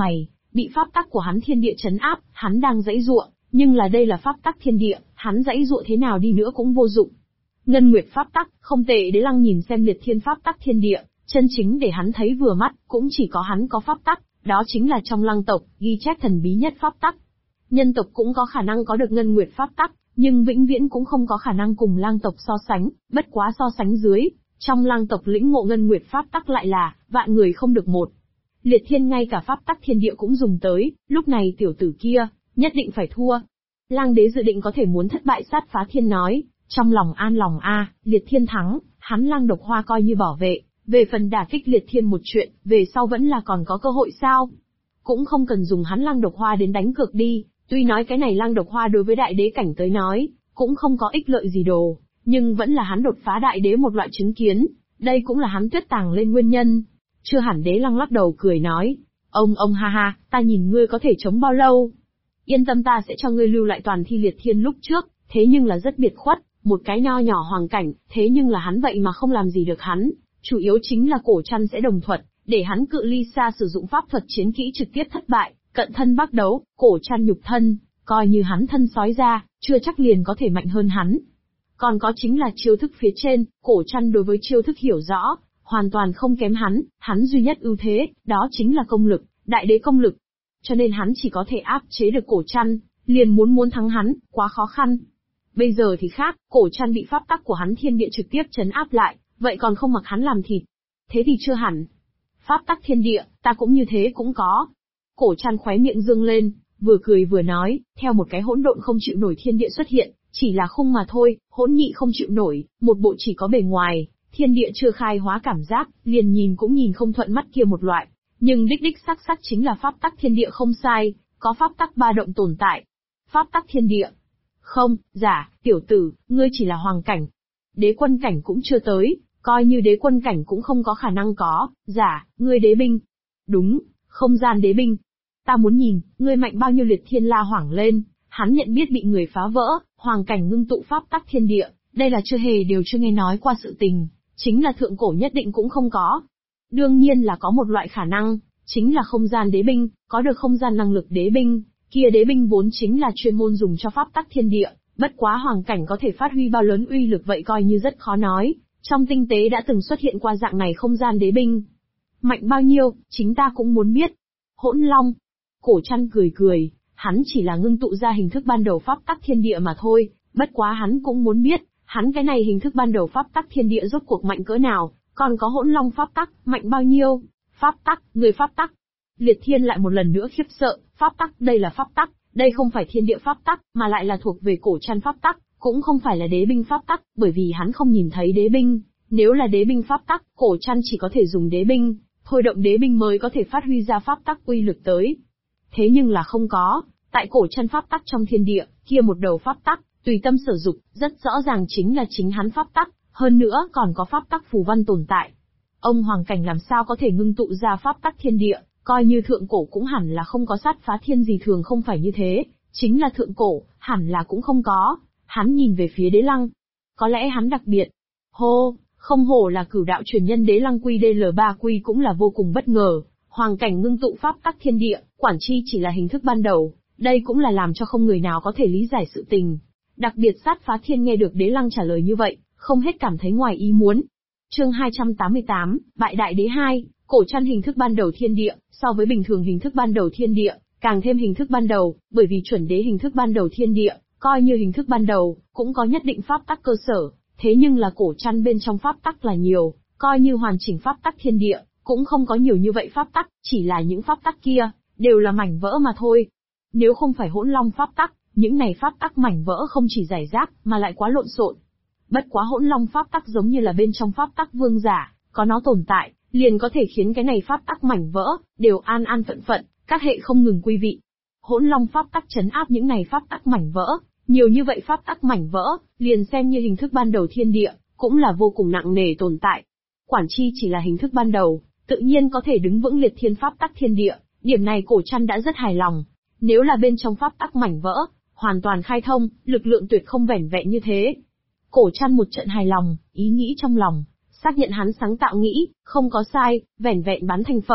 Bị pháp tắc của hắn thiên địa trấn áp, hắn đang giãy giụa, nhưng là đây là pháp tắc thiên địa, hắn giãy giụa thế nào đi nữa cũng vô dụng. Ngân Nguyệt pháp tắc, không tệ. Đế Lăng nhìn xem liệt thiên pháp tắc thiên địa, chân chính để hắn thấy vừa mắt, cũng chỉ có hắn có pháp tắc, đó chính là trong Lăng tộc, ghi chép thần bí nhất pháp tắc. Nhân tộc cũng có khả năng có được Ngân Nguyệt pháp tắc, nhưng vĩnh viễn cũng không có khả năng cùng Lang tộc so sánh, bất quá so sánh dưới, trong Lang tộc lĩnh ngộ Ngân Nguyệt pháp tắc lại là vạn người không được một. Liệt thiên ngay cả pháp tắc thiên địa cũng dùng tới, lúc này tiểu tử kia nhất định phải thua. Lang đế dự định có thể muốn thất bại sát phá thiên nói, trong lòng an lòng liệt thiên thắng, hắn Lang độc hoa coi như bảo vệ, về phần đả kích liệt thiên một chuyện, về sau vẫn là còn có cơ hội sao? Cũng không cần dùng hắn Lang độc hoa đến đánh cược đi, tuy nói cái này Lang độc hoa đối với đại đế cảnh tới nói, cũng không có ích lợi gì đồ, nhưng vẫn là hắn đột phá đại đế một loại chứng kiến, đây cũng là hắn tuyết tàng lên nguyên nhân. Chưa hẳn. Đế Lăng lắc đầu cười nói, ông ha ha, ta nhìn ngươi có thể chống bao lâu? Yên tâm, ta sẽ cho ngươi lưu lại toàn thi liệt thiên lúc trước, thế nhưng là rất biệt khuất, một cái nho nhỏ hoàng cảnh, thế nhưng là hắn vậy mà không làm gì được hắn, chủ yếu chính là cổ trăn sẽ đồng thuật, để hắn cự ly xa sử dụng pháp thuật chiến kỹ trực tiếp thất bại, cận thân bắc đấu, cổ trăn nhục thân, coi như hắn thân sói ra, chưa chắc liền có thể mạnh hơn hắn. Còn có chính là chiêu thức phía trên, cổ trăn đối với chiêu thức hiểu rõ, hoàn toàn không kém hắn duy nhất ưu thế, đó chính là công lực, đại đế công lực. Cho nên hắn chỉ có thể áp chế được cổ trăn, liền muốn thắng hắn, quá khó khăn. Bây giờ thì khác, cổ trăn bị pháp tắc của hắn thiên địa trực tiếp trấn áp lại, vậy còn không mặc hắn làm thịt. Thế thì chưa hẳn. Pháp tắc thiên địa, ta cũng như thế cũng có. Cổ trăn khóe miệng dương lên, vừa cười vừa nói, theo một cái hỗn độn không chịu nổi thiên địa xuất hiện, chỉ là khung mà thôi, hỗn nhị không chịu nổi, một bộ chỉ có bề ngoài, thiên địa chưa khai hóa cảm giác, liền nhìn cũng nhìn không thuận mắt kia một loại. Nhưng đích đích xác xác chính là pháp tắc thiên địa không sai, có pháp tắc ba động tồn tại. Pháp tắc thiên địa. Không, giả, tiểu tử, ngươi chỉ là hoàng cảnh. Đế quân cảnh cũng chưa tới, coi như đế quân cảnh cũng không có khả năng có, giả, ngươi đế binh. Đúng, không gian đế binh. Ta muốn nhìn, ngươi mạnh bao nhiêu. Liệt thiên la hoảng lên, hắn nhận biết bị người phá vỡ, hoàng cảnh ngưng tụ pháp tắc thiên địa, đây là chưa nghe nói qua sự tình, chính là thượng cổ nhất định cũng không có. Đương nhiên là có một loại khả năng, chính là không gian đế binh, có được không gian năng lực đế binh, kia đế binh vốn chính là chuyên môn dùng cho pháp tắc thiên địa, bất quá hoàng cảnh có thể phát huy bao lớn uy lực vậy coi như rất khó nói, trong tinh tế đã từng xuất hiện qua dạng này không gian đế binh. Mạnh bao nhiêu, chính ta cũng muốn biết. Hỗn Long. Cổ trăn cười, hắn chỉ là ngưng tụ ra hình thức ban đầu pháp tắc thiên địa mà thôi, bất quá hắn cũng muốn biết, hắn cái này hình thức ban đầu pháp tắc thiên địa rốt cuộc mạnh cỡ nào, còn có Hỗn Long pháp tắc, mạnh bao nhiêu? Pháp tắc, người pháp tắc. Liệt thiên lại một lần nữa khiếp sợ, pháp tắc, đây là pháp tắc, đây không phải thiên địa pháp tắc, mà lại là thuộc về cổ trăn pháp tắc, cũng không phải là đế binh pháp tắc, bởi vì hắn không nhìn thấy đế binh, nếu là đế binh pháp tắc, cổ trăn chỉ có thể dùng đế binh, thôi động đế binh mới có thể phát huy ra pháp tắc uy lực tới. Thế nhưng là không có, tại cổ trăn pháp tắc trong thiên địa, kia một đầu pháp tắc, tùy tâm sử dụng, rất rõ ràng chính là chính hắn pháp tắc, hơn nữa còn có pháp tắc phù văn tồn tại. Ông hoàng cảnh làm sao có thể ngưng tụ ra pháp tắc thiên địa, coi như thượng cổ cũng hẳn là không có sát phá thiên gì, thường không phải như thế, chính là thượng cổ, hẳn là cũng không có. Hắn nhìn về phía Đế Lăng. Có lẽ hắn đặc biệt. Hô, không hổ là cửu đạo truyền nhân Đế Lăng QDL3Q cũng là vô cùng bất ngờ, hoàng cảnh ngưng tụ pháp tắc thiên địa, quản chi chỉ là hình thức ban đầu, đây cũng là làm cho không người nào có thể lý giải sự tình. Đặc biệt sát phá thiên nghe được Đế Lăng trả lời như vậy, không hết cảm thấy ngoài ý muốn. Chương 288, Bại Đại Đế 2, cổ trăn hình thức ban đầu thiên địa, so với bình thường hình thức ban đầu thiên địa, càng thêm hình thức ban đầu, bởi vì chuẩn đế hình thức ban đầu thiên địa, coi như hình thức ban đầu, cũng có nhất định pháp tắc cơ sở, thế nhưng là cổ trăn bên trong pháp tắc là nhiều, coi như hoàn chỉnh pháp tắc thiên địa, cũng không có nhiều như vậy pháp tắc, chỉ là những pháp tắc kia, đều là mảnh vỡ mà thôi. Nếu không phải Hỗn Long pháp tắc, những này pháp tắc mảnh vỡ không chỉ rải rác, mà lại quá lộn xộn. Bất quá Hỗn Long pháp tắc giống như là bên trong pháp tắc vương giả, có nó tồn tại, liền có thể khiến cái này pháp tắc mảnh vỡ, đều an an phận phận, các hệ không ngừng quý vị. Hỗn Long pháp tắc trấn áp những này pháp tắc mảnh vỡ, nhiều như vậy pháp tắc mảnh vỡ, liền xem như hình thức ban đầu thiên địa, cũng là vô cùng nặng nề tồn tại. Quản chi chỉ là hình thức ban đầu, tự nhiên có thể đứng vững liệt thiên pháp tắc thiên địa, điểm này cổ trăn đã rất hài lòng. Nếu là bên trong pháp tắc mảnh vỡ, hoàn toàn khai thông, lực lượng tuyệt không vẻn vẹn như thế. Cổ trăn một trận hài lòng, ý nghĩ trong lòng, xác nhận hắn sáng tạo nghĩ, không có sai, vẻn vẹn bán thành phẩm,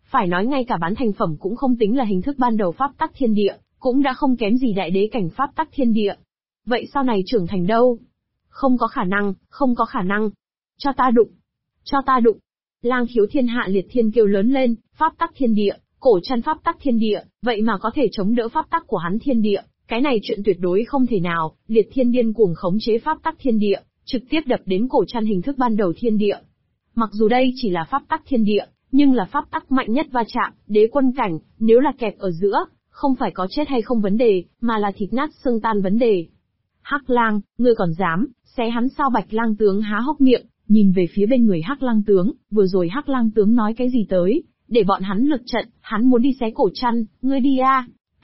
Phải nói ngay cả bán thành phẩm cũng không tính là hình thức ban đầu pháp tắc thiên địa, cũng đã không kém gì đại đế cảnh pháp tắc thiên địa. Vậy sau này trưởng thành đâu? Không có khả năng, không có khả năng. Cho ta đụng, cho ta đụng. Lang Khiếu Thiên Hạ Liệt Thiên kêu lớn lên, pháp tắc thiên địa, cổ chân pháp tắc thiên địa, vậy mà có thể chống đỡ pháp tắc của hắn thiên địa, cái này chuyện tuyệt đối không thể nào. Liệt Thiên điên cuồng khống chế pháp tắc thiên địa, trực tiếp đập đến cổ chân hình thức ban đầu thiên địa. Mặc dù đây chỉ là pháp tắc thiên địa, nhưng là pháp tắc mạnh nhất va chạm, đế quân cảnh, nếu là kẹp ở giữa, không phải có chết hay không vấn đề, mà là thịt nát xương tan vấn đề. Hắc Lang, ngươi còn dám xé hắn sao? Bạch Lang tướng há hốc miệng, nhìn về phía bên người Hắc Lang tướng, vừa rồi Hắc Lang tướng nói cái gì tới, để bọn hắn lực trận, hắn muốn đi xé cổ chăn, ngươi đi a,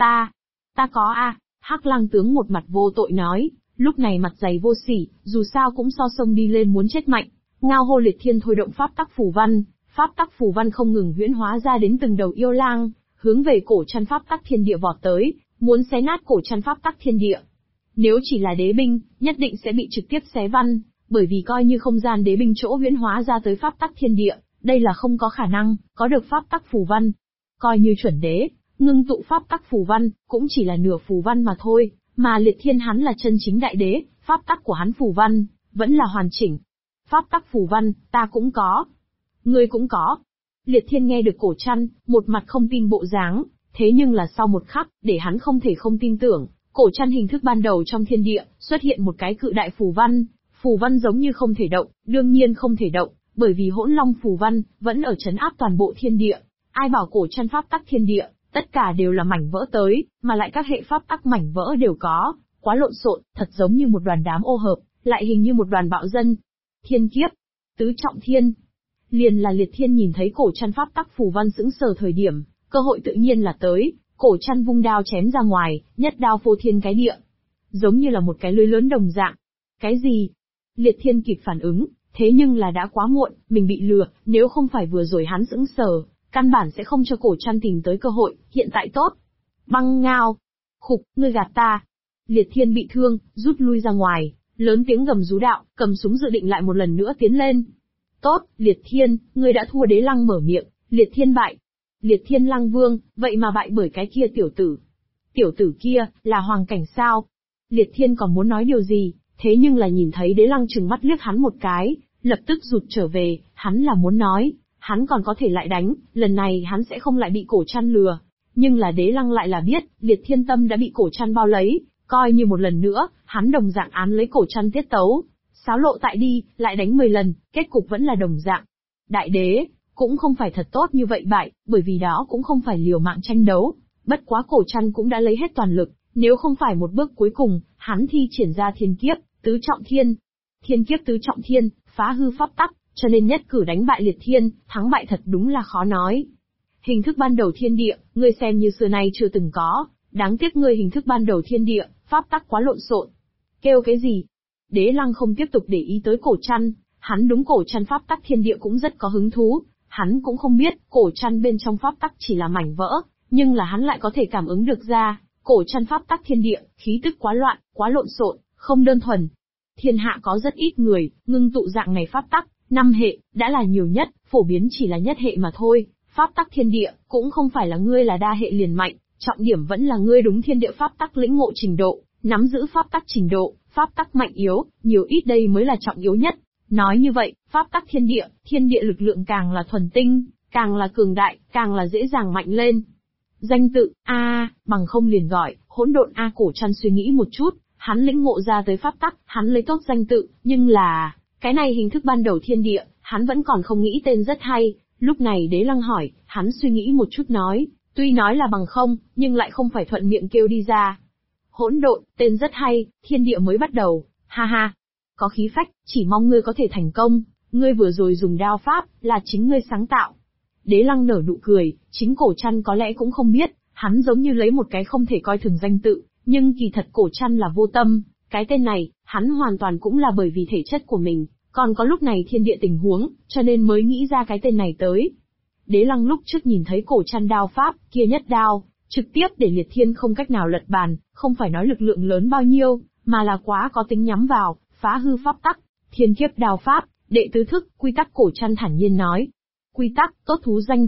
ta có a. Hắc Lang tướng một mặt vô tội nói, lúc này mặt dày vô sỉ, dù sao cũng so sông đi lên muốn chết mạnh, ngao hô Liệt Thiên thôi động pháp tắc phù văn, pháp tắc phù văn không ngừng huyễn hóa ra đến từng đầu yêu lang, hướng về cổ chăn pháp tắc thiên địa vọt tới, muốn xé nát cổ chăn pháp tắc thiên địa. Nếu chỉ là đế binh, nhất định sẽ bị trực tiếp xé văn, bởi vì coi như không gian đế binh chỗ huyễn hóa ra tới pháp tắc thiên địa, đây là không có khả năng có được pháp tắc phù văn. Coi như chuẩn đế, ngưng tụ pháp tắc phù văn, cũng chỉ là nửa phù văn mà thôi, mà Liệt Thiên hắn là chân chính đại đế, pháp tắc của hắn phù văn vẫn là hoàn chỉnh. Pháp tắc phù văn, ta cũng có. Ngươi cũng có. Liệt Thiên nghe được cổ chăn, một mặt không tin bộ dáng, thế nhưng là sau một khắc, để hắn không thể không tin tưởng, cổ chăn hình thức ban đầu trong thiên địa, xuất hiện một cái cự đại phù văn giống như không thể động, đương nhiên không thể động, bởi vì hỗn long phù văn, vẫn ở trấn áp toàn bộ thiên địa. Ai bảo cổ chăn pháp tắc thiên địa, tất cả đều là mảnh vỡ tới, mà lại các hệ pháp tắc mảnh vỡ đều có, quá lộn xộn, thật giống như một đoàn đám ô hợp, lại hình như một đoàn bạo dân. Thiên kiếp, tứ trọng thiên. Liền là Liệt Thiên nhìn thấy cổ chăn pháp tắc phù văn sững sờ thời điểm, cơ hội tự nhiên là tới, cổ chăn vung đao chém ra ngoài, nhất đao phô thiên cái địa. Giống như là một cái lưới lớn đồng dạng. Cái gì? Liệt Thiên kịp phản ứng, thế nhưng là đã quá muộn, mình bị lừa, nếu không phải vừa rồi hắn sững sờ, căn bản sẽ không cho cổ chăn tìm tới cơ hội, hiện tại tốt. Băng ngao. Khục, ngươi gạt ta. Liệt Thiên bị thương, rút lui ra ngoài, lớn tiếng gầm rú đạo, cầm súng dự định lại một lần nữa tiến lên. Tốt, Liệt Thiên, ngươi đã thua. Đế Lăng mở miệng, Liệt Thiên bại. Liệt Thiên Lăng Vương, vậy mà bại bởi cái kia tiểu tử. Tiểu tử kia, là hoàng cảnh sao? Liệt Thiên còn muốn nói điều gì, thế nhưng là nhìn thấy Đế Lăng trừng mắt liếc hắn một cái, lập tức rụt trở về, hắn là muốn nói, hắn còn có thể lại đánh, lần này hắn sẽ không lại bị cổ chăn lừa. Nhưng là Đế Lăng lại là biết, Liệt Thiên tâm đã bị cổ chăn bao lấy, coi như một lần nữa, hắn đồng dạng án lấy cổ chăn tiết tấu. Xáo lộ tại đi, lại đánh 10 lần, kết cục vẫn là đồng dạng. Đại đế, cũng không phải thật tốt như vậy bại, bởi vì đó cũng không phải liều mạng tranh đấu. Bất quá cổ chăn cũng đã lấy hết toàn lực, nếu không phải một bước cuối cùng, hắn thi triển ra thiên kiếp, tứ trọng thiên. Thiên kiếp tứ trọng thiên, phá hư pháp tắc, cho nên nhất cử đánh bại Liệt Thiên, thắng bại thật đúng là khó nói. Hình thức ban đầu thiên địa, ngươi xem như xưa nay chưa từng có, đáng tiếc ngươi hình thức ban đầu thiên địa, pháp tắc quá lộn xộn. Kêu cái gì? Đế Lăng không tiếp tục để ý tới cổ chăn, hắn đúng cổ chăn pháp tắc thiên địa cũng rất có hứng thú, hắn cũng không biết, cổ chăn bên trong pháp tắc chỉ là mảnh vỡ, nhưng là hắn lại có thể cảm ứng được ra, cổ chăn pháp tắc thiên địa, khí tức quá loạn, quá lộn xộn, không đơn thuần. Thiên hạ có rất ít người, ngưng tụ dạng này pháp tắc, 5 hệ, đã là nhiều nhất, phổ biến chỉ là nhất hệ mà thôi, pháp tắc thiên địa, cũng không phải là ngươi là đa hệ liền mạnh, trọng điểm vẫn là ngươi đúng thiên địa pháp tắc lĩnh ngộ trình độ, nắm giữ pháp tắc trình độ, pháp tắc mạnh yếu, nhiều ít đây mới là trọng yếu nhất. Nói như vậy, pháp tắc thiên địa lực lượng càng là thuần tinh, càng là cường đại, càng là dễ dàng mạnh lên. Danh tự, bằng không liền gọi, hỗn độn cổ chăn suy nghĩ một chút, hắn lĩnh ngộ ra tới pháp tắc, hắn lấy tốt danh tự, nhưng là, cái này hình thức ban đầu thiên địa, hắn vẫn còn không nghĩ tên rất hay. Lúc này Đế Lăng hỏi, hắn suy nghĩ một chút nói, tuy nói là bằng không, nhưng lại không phải thuận miệng kêu đi ra. Hỗn độn, tên rất hay, thiên địa mới bắt đầu, ha ha. Có khí phách, chỉ mong ngươi có thể thành công, ngươi vừa rồi dùng đao pháp, là chính ngươi sáng tạo. Đế Lăng nở nụ cười, chính cổ chăn có lẽ cũng không biết, hắn giống như lấy một cái không thể coi thường danh tự, nhưng kỳ thật cổ chăn là vô tâm, cái tên này, hắn hoàn toàn cũng là bởi vì thể chất của mình, còn có lúc này thiên địa tình huống, cho nên mới nghĩ ra cái tên này tới. Đế Lăng lúc trước nhìn thấy cổ chăn đao pháp, kia nhất đao, trực tiếp để Liệt Thiên không cách nào lật bàn, không phải nói lực lượng lớn bao nhiêu, mà là quá có tính nhắm vào, phá hư pháp tắc. Thiên kiếp đao pháp, đệ tứ thức, quy tắc. Cổ chăn thản nhiên nói. Quy tắc, tốt thú danh tự,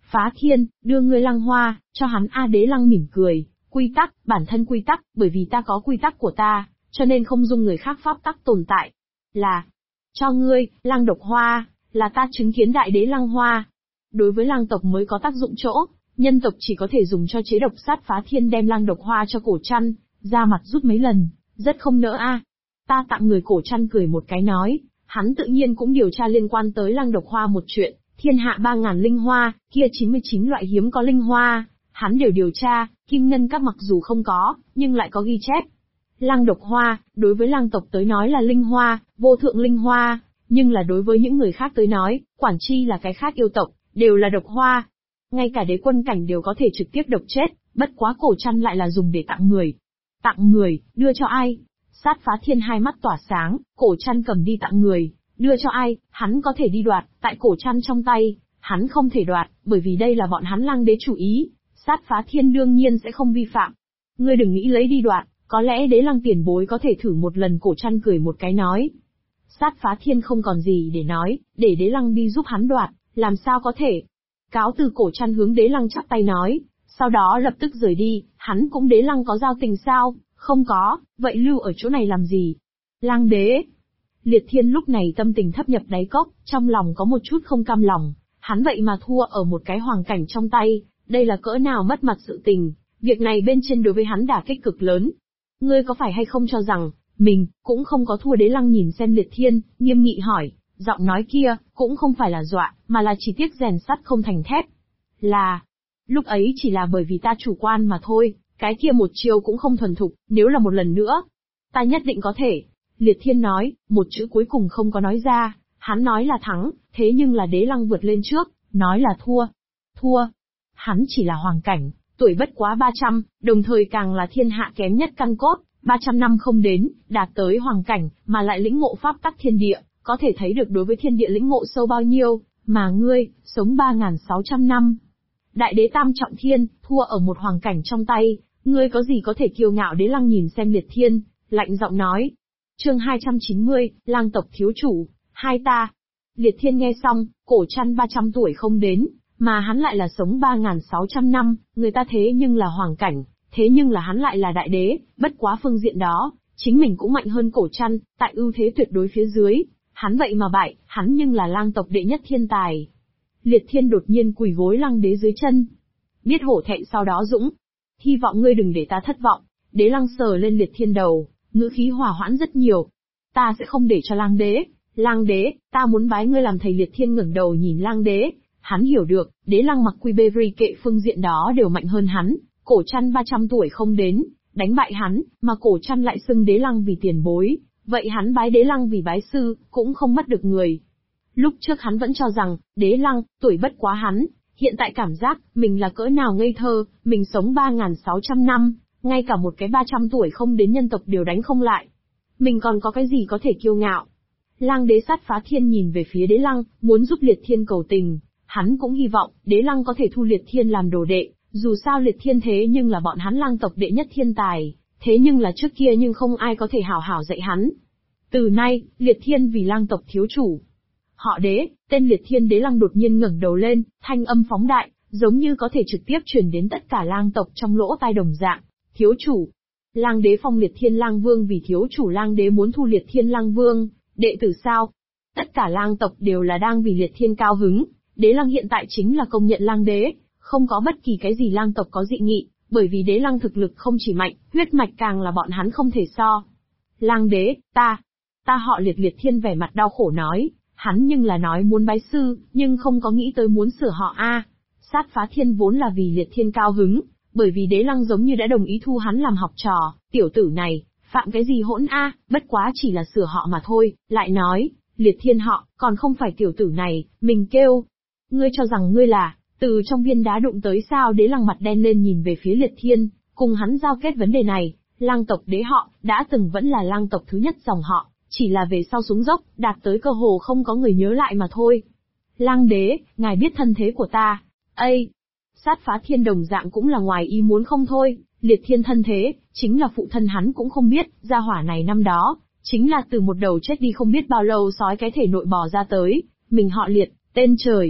Phá Thiên, đưa ngươi Lăng Hoa, cho hắn A Đế Lăng mỉm cười, quy tắc, bản thân quy tắc, bởi vì ta có quy tắc của ta, cho nên không dung người khác pháp tắc tồn tại. Là, cho ngươi, Lăng Độc Hoa, là ta chứng kiến Đại Đế Lăng Hoa. Đối với lang tộc mới có tác dụng chỗ, nhân tộc chỉ có thể dùng cho chế độc sát. Phá Thiên đem Lăng Độc Hoa cho Cổ Trăn, ra mặt rút mấy lần, rất không nỡ a. Ta tặng người. Cổ Trăn cười một cái nói, hắn tự nhiên cũng điều tra liên quan tới Lăng Độc Hoa một chuyện, thiên hạ 3.000 linh hoa, kia 99 loại hiếm có linh hoa, hắn đều điều tra, kim ngân các mặc dù không có, nhưng lại có ghi chép. Lăng Độc Hoa, đối với lang tộc tới nói là linh hoa, vô thượng linh hoa, nhưng là đối với những người khác tới nói, quản chi là cái khác yêu tộc, đều là độc hoa. Ngay cả đế quân cảnh đều có thể trực tiếp độc chết, bất quá Cổ Trăn lại là dùng để tặng người. Tặng người, đưa cho ai? Sát Phá Thiên hai mắt tỏa sáng, Cổ Trăn cầm đi tặng người, đưa cho ai, hắn có thể đi đoạt, tại Cổ Trăn trong tay, hắn không thể đoạt, bởi vì đây là bọn hắn Lăng Đế chủ ý, Sát Phá Thiên đương nhiên sẽ không vi phạm. Ngươi đừng nghĩ lấy đi đoạt, có lẽ Đế Lăng tiền bối có thể thử một lần. Cổ Trăn cười một cái nói. Sát Phá Thiên không còn gì để nói, để Đế Lăng đi giúp hắn đoạt, làm sao có thể. Cáo từ. Cổ Trăn hướng Đế Lăng chắp tay nói, sau đó lập tức rời đi. Hắn cũng Đế Lăng có giao tình sao? Không có, vậy lưu ở chỗ này làm gì? Lăng Đế. Liệt Thiên lúc này tâm tình thấp nhập đáy cốc, trong lòng có một chút không cam lòng, hắn vậy mà thua ở một cái hoàng cảnh trong tay, đây là cỡ nào mất mặt sự tình, việc này bên trên đối với hắn đả kích cực lớn. Ngươi có phải hay không cho rằng, mình, cũng không có thua? Đế Lăng nhìn xem Liệt Thiên, nghiêm nghị hỏi, giọng nói kia, cũng không phải là dọa, mà là chỉ tiếc rèn sắt không thành thép. Là, lúc ấy chỉ là bởi vì ta chủ quan mà thôi, cái kia một chiêu cũng không thuần thục, nếu là một lần nữa, ta nhất định có thể. Liệt Thiên nói, một chữ cuối cùng không có nói ra, hắn nói là thắng, thế nhưng là Đế Lăng vượt lên trước, nói là thua. Thua. Hắn chỉ là hoàng cảnh, tuổi bất quá 300, đồng thời càng là thiên hạ kém nhất căn cốt, 300 năm không đến, đạt tới hoàng cảnh, mà lại lĩnh ngộ pháp tắc thiên địa, có thể thấy được đối với thiên địa lĩnh ngộ sâu bao nhiêu, mà ngươi, sống 3.600 năm. Đại đế tam trọng thiên, thua ở một hoàng cảnh trong tay, ngươi có gì có thể kiêu ngạo? Đế Lăng nhìn xem Liệt Thiên, lạnh giọng nói. Chương 290, Lang tộc thiếu chủ, hai ta. Liệt Thiên nghe xong, Cổ Trăn 300 tuổi không đến, mà hắn lại là sống 3.600 năm, người ta thế nhưng là hoàng cảnh, thế nhưng là hắn lại là đại đế, bất quá phương diện đó, chính mình cũng mạnh hơn Cổ Trăn, tại ưu thế tuyệt đối phía dưới, hắn vậy mà bại, hắn nhưng là lang tộc đệ nhất thiên tài. Liệt Thiên đột nhiên quỳ gối Lăng Đế dưới chân. Biết hổ thẹn sau đó dũng. Hy vọng ngươi đừng để ta thất vọng. Đế Lăng sờ lên Liệt Thiên đầu, ngữ khí hòa hoãn rất nhiều. Ta sẽ không để cho Lang Đế. Lang Đế, ta muốn bái ngươi làm thầy. Liệt Thiên ngẩng đầu nhìn Lang Đế. Hắn hiểu được, Đế Lăng mặc quy bê kệ phương diện đó đều mạnh hơn hắn. Cổ Trăn 300 tuổi không đến, đánh bại hắn, mà Cổ Trăn lại xưng Đế Lăng vì tiền bối. Vậy hắn bái Đế Lăng vì bái sư, cũng không mất được người. Lúc trước hắn vẫn cho rằng, Đế Lăng, tuổi bất quá hắn, hiện tại cảm giác, mình là cỡ nào ngây thơ, mình sống 3.600 năm, ngay cả một cái 300 tuổi không đến nhân tộc đều đánh không lại. Mình còn có cái gì có thể kiêu ngạo? Lang Đế Sát Phá Thiên nhìn về phía Đế Lăng, muốn giúp Liệt Thiên cầu tình, hắn cũng hy vọng, Đế Lăng có thể thu Liệt Thiên làm đồ đệ, dù sao Liệt Thiên thế nhưng là bọn hắn lang tộc đệ nhất thiên tài, thế nhưng là trước kia nhưng không ai có thể hảo hảo dạy hắn. Từ nay, Liệt Thiên vì lang tộc thiếu chủ. Họ Đế, tên Liệt Thiên. Đế Lăng đột nhiên ngẩng đầu lên, thanh âm phóng đại, giống như có thể trực tiếp truyền đến tất cả lang tộc trong lỗ tai đồng dạng. Thiếu chủ. Lang Đế phong Liệt Thiên Lang Vương vì thiếu chủ. Lang Đế muốn thu Liệt Thiên Lang Vương, đệ tử sao? Tất cả lang tộc đều là đang vì Liệt Thiên cao hứng. Đế Lăng hiện tại chính là công nhận Lang Đế, không có bất kỳ cái gì lang tộc có dị nghị, bởi vì Đế Lăng thực lực không chỉ mạnh, huyết mạch càng là bọn hắn không thể so. Lang Đế, ta họ Liệt. Liệt Thiên vẻ mặt đau khổ nói. Hắn nhưng là nói muốn bái sư, nhưng không có nghĩ tới muốn sửa họ a. Sát Phá Thiên vốn là vì Liệt Thiên cao hứng, bởi vì Đế Lăng giống như đã đồng ý thu hắn làm học trò, tiểu tử này, phạm cái gì hỗn a, bất quá chỉ là sửa họ mà thôi, lại nói, Liệt Thiên họ, còn không phải tiểu tử này, mình kêu. Ngươi cho rằng ngươi là, từ trong viên đá đụng tới sao? Đế Lăng mặt đen lên nhìn về phía Liệt Thiên, cùng hắn giao kết vấn đề này, lang tộc đế họ, đã từng vẫn là lang tộc thứ nhất dòng họ. Chỉ là về sau xuống dốc, đạt tới cơ hồ không có người nhớ lại mà thôi. Lang Đế, ngài biết thân thế của ta. Ây! Sát Phá Thiên đồng dạng cũng là ngoài ý muốn không thôi, Liệt Thiên thân thế, chính là phụ thân hắn cũng không biết, gia hỏa này năm đó, chính là từ một đầu chết đi không biết bao lâu sói cái thể nội bò ra tới, mình họ Liệt, tên trời.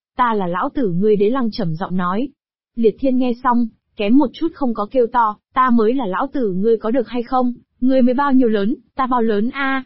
Ta là lão tử ngươi, Đế Lăng trầm giọng nói. Liệt Thiên nghe xong, kém một chút không có kêu to, ta mới là lão tử ngươi có được hay không, ngươi mới bao nhiêu lớn, ta bao lớn a?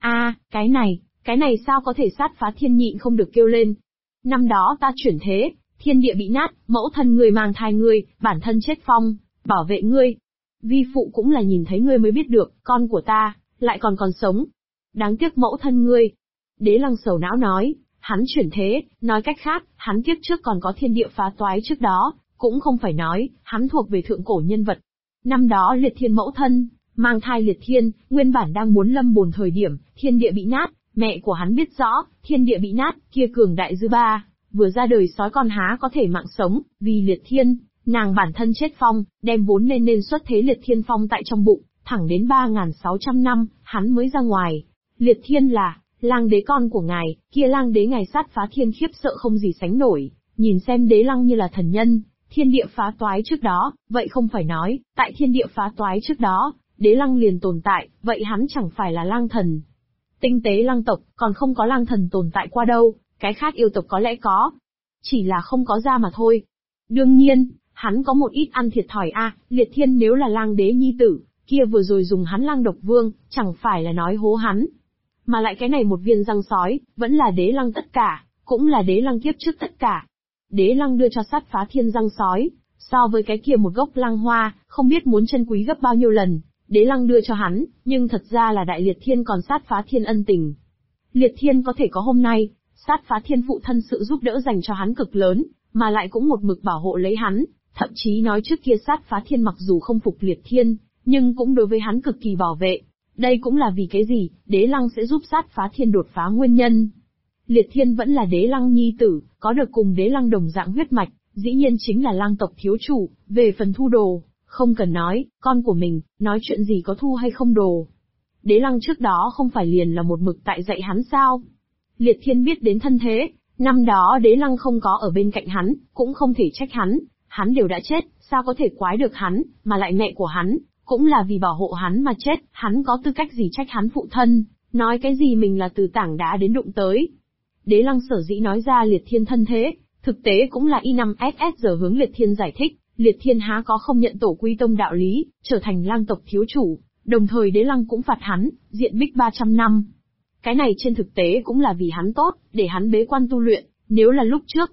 Cái này sao có thể? Sát Phá Thiên nhịn không được kêu lên. Năm đó ta chuyển thế, thiên địa bị nát, mẫu thân ngươi mang thai ngươi, bản thân chết phong, bảo vệ ngươi. Vi phụ cũng là nhìn thấy ngươi mới biết được, con của ta, lại còn sống. Đáng tiếc mẫu thân ngươi. Đế Lăng sầu não nói, hắn chuyển thế, nói cách khác, hắn kiếp trước còn có thiên địa phá toái trước đó, cũng không phải nói, hắn thuộc về thượng cổ nhân vật. Năm đó Liệt Thiên mẫu thân, mang thai Liệt Thiên, nguyên bản đang muốn lâm bồn thời điểm, thiên địa bị nát, mẹ của hắn biết rõ, thiên địa bị nát, kia cường đại dư ba, vừa ra đời sói con há có thể mạng sống, vì Liệt Thiên, nàng bản thân chết phong, đem vốn nên xuất thế Liệt Thiên phong tại trong bụng, thẳng đến 3.600 năm, hắn mới ra ngoài. Liệt Thiên là lang đế con của ngài, kia lang đế ngài Sát Phá Thiên khiếp sợ không gì sánh nổi, nhìn xem Đế Lăng như là thần nhân, thiên địa phá toái trước đó, vậy không phải nói, tại thiên địa phá toái trước đó, Đế Lăng liền tồn tại, vậy hắn chẳng phải là lang thần. Tinh tế lang tộc, còn không có lang thần tồn tại qua đâu, cái khác yêu tộc có lẽ có, chỉ là không có ra mà thôi. Đương nhiên, hắn có một ít ăn thiệt thòi Liệt Thiên nếu là lang đế nhi tử, kia vừa rồi dùng hắn lang độc vương, chẳng phải là nói hố hắn. Mà lại cái này một viên răng sói, vẫn là Đế Lăng tất cả, cũng là Đế Lăng kiếp trước tất cả. Đế Lăng đưa cho Sát Phá Thiên răng sói, so với cái kia một gốc lăng hoa, không biết muốn chân quý gấp bao nhiêu lần. Đế Lăng đưa cho hắn, nhưng thật ra là Đại Liệt Thiên còn Sát Phá Thiên ân tình. Liệt Thiên có thể có hôm nay, Sát Phá Thiên phụ thân sự giúp đỡ dành cho hắn cực lớn, mà lại cũng một mực bảo hộ lấy hắn, thậm chí nói trước kia Sát Phá Thiên mặc dù không phục Liệt Thiên, nhưng cũng đối với hắn cực kỳ bảo vệ. Đây cũng là vì cái gì, Đế Lăng sẽ giúp Sát Phá Thiên đột phá nguyên nhân. Liệt Thiên vẫn là Đế Lăng nhi tử, có được cùng Đế Lăng đồng dạng huyết mạch, dĩ nhiên chính là lang tộc thiếu chủ, về phần thu đồ, không cần nói, con của mình, nói chuyện gì có thu hay không đồ. Đế Lăng trước đó không phải liền là một mực tại dạy hắn sao? Liệt Thiên biết đến thân thế, năm đó Đế Lăng không có ở bên cạnh hắn, cũng không thể trách hắn đều đã chết, sao có thể quái được hắn, mà lại mẹ của hắn, cũng là vì bảo hộ hắn mà chết, hắn có tư cách gì trách hắn phụ thân, nói cái gì mình là từ tảng đá đến đụng tới. Đế Lăng sở dĩ nói ra Liệt Thiên thân thế, thực tế cũng là Y5SS giờ hướng Liệt Thiên giải thích, Liệt Thiên há có không nhận tổ quy tông đạo lý, trở thành lang tộc thiếu chủ, đồng thời Đế Lăng cũng phạt hắn, diện bích 300 năm. Cái này trên thực tế cũng là vì hắn tốt, để hắn bế quan tu luyện, nếu là lúc trước,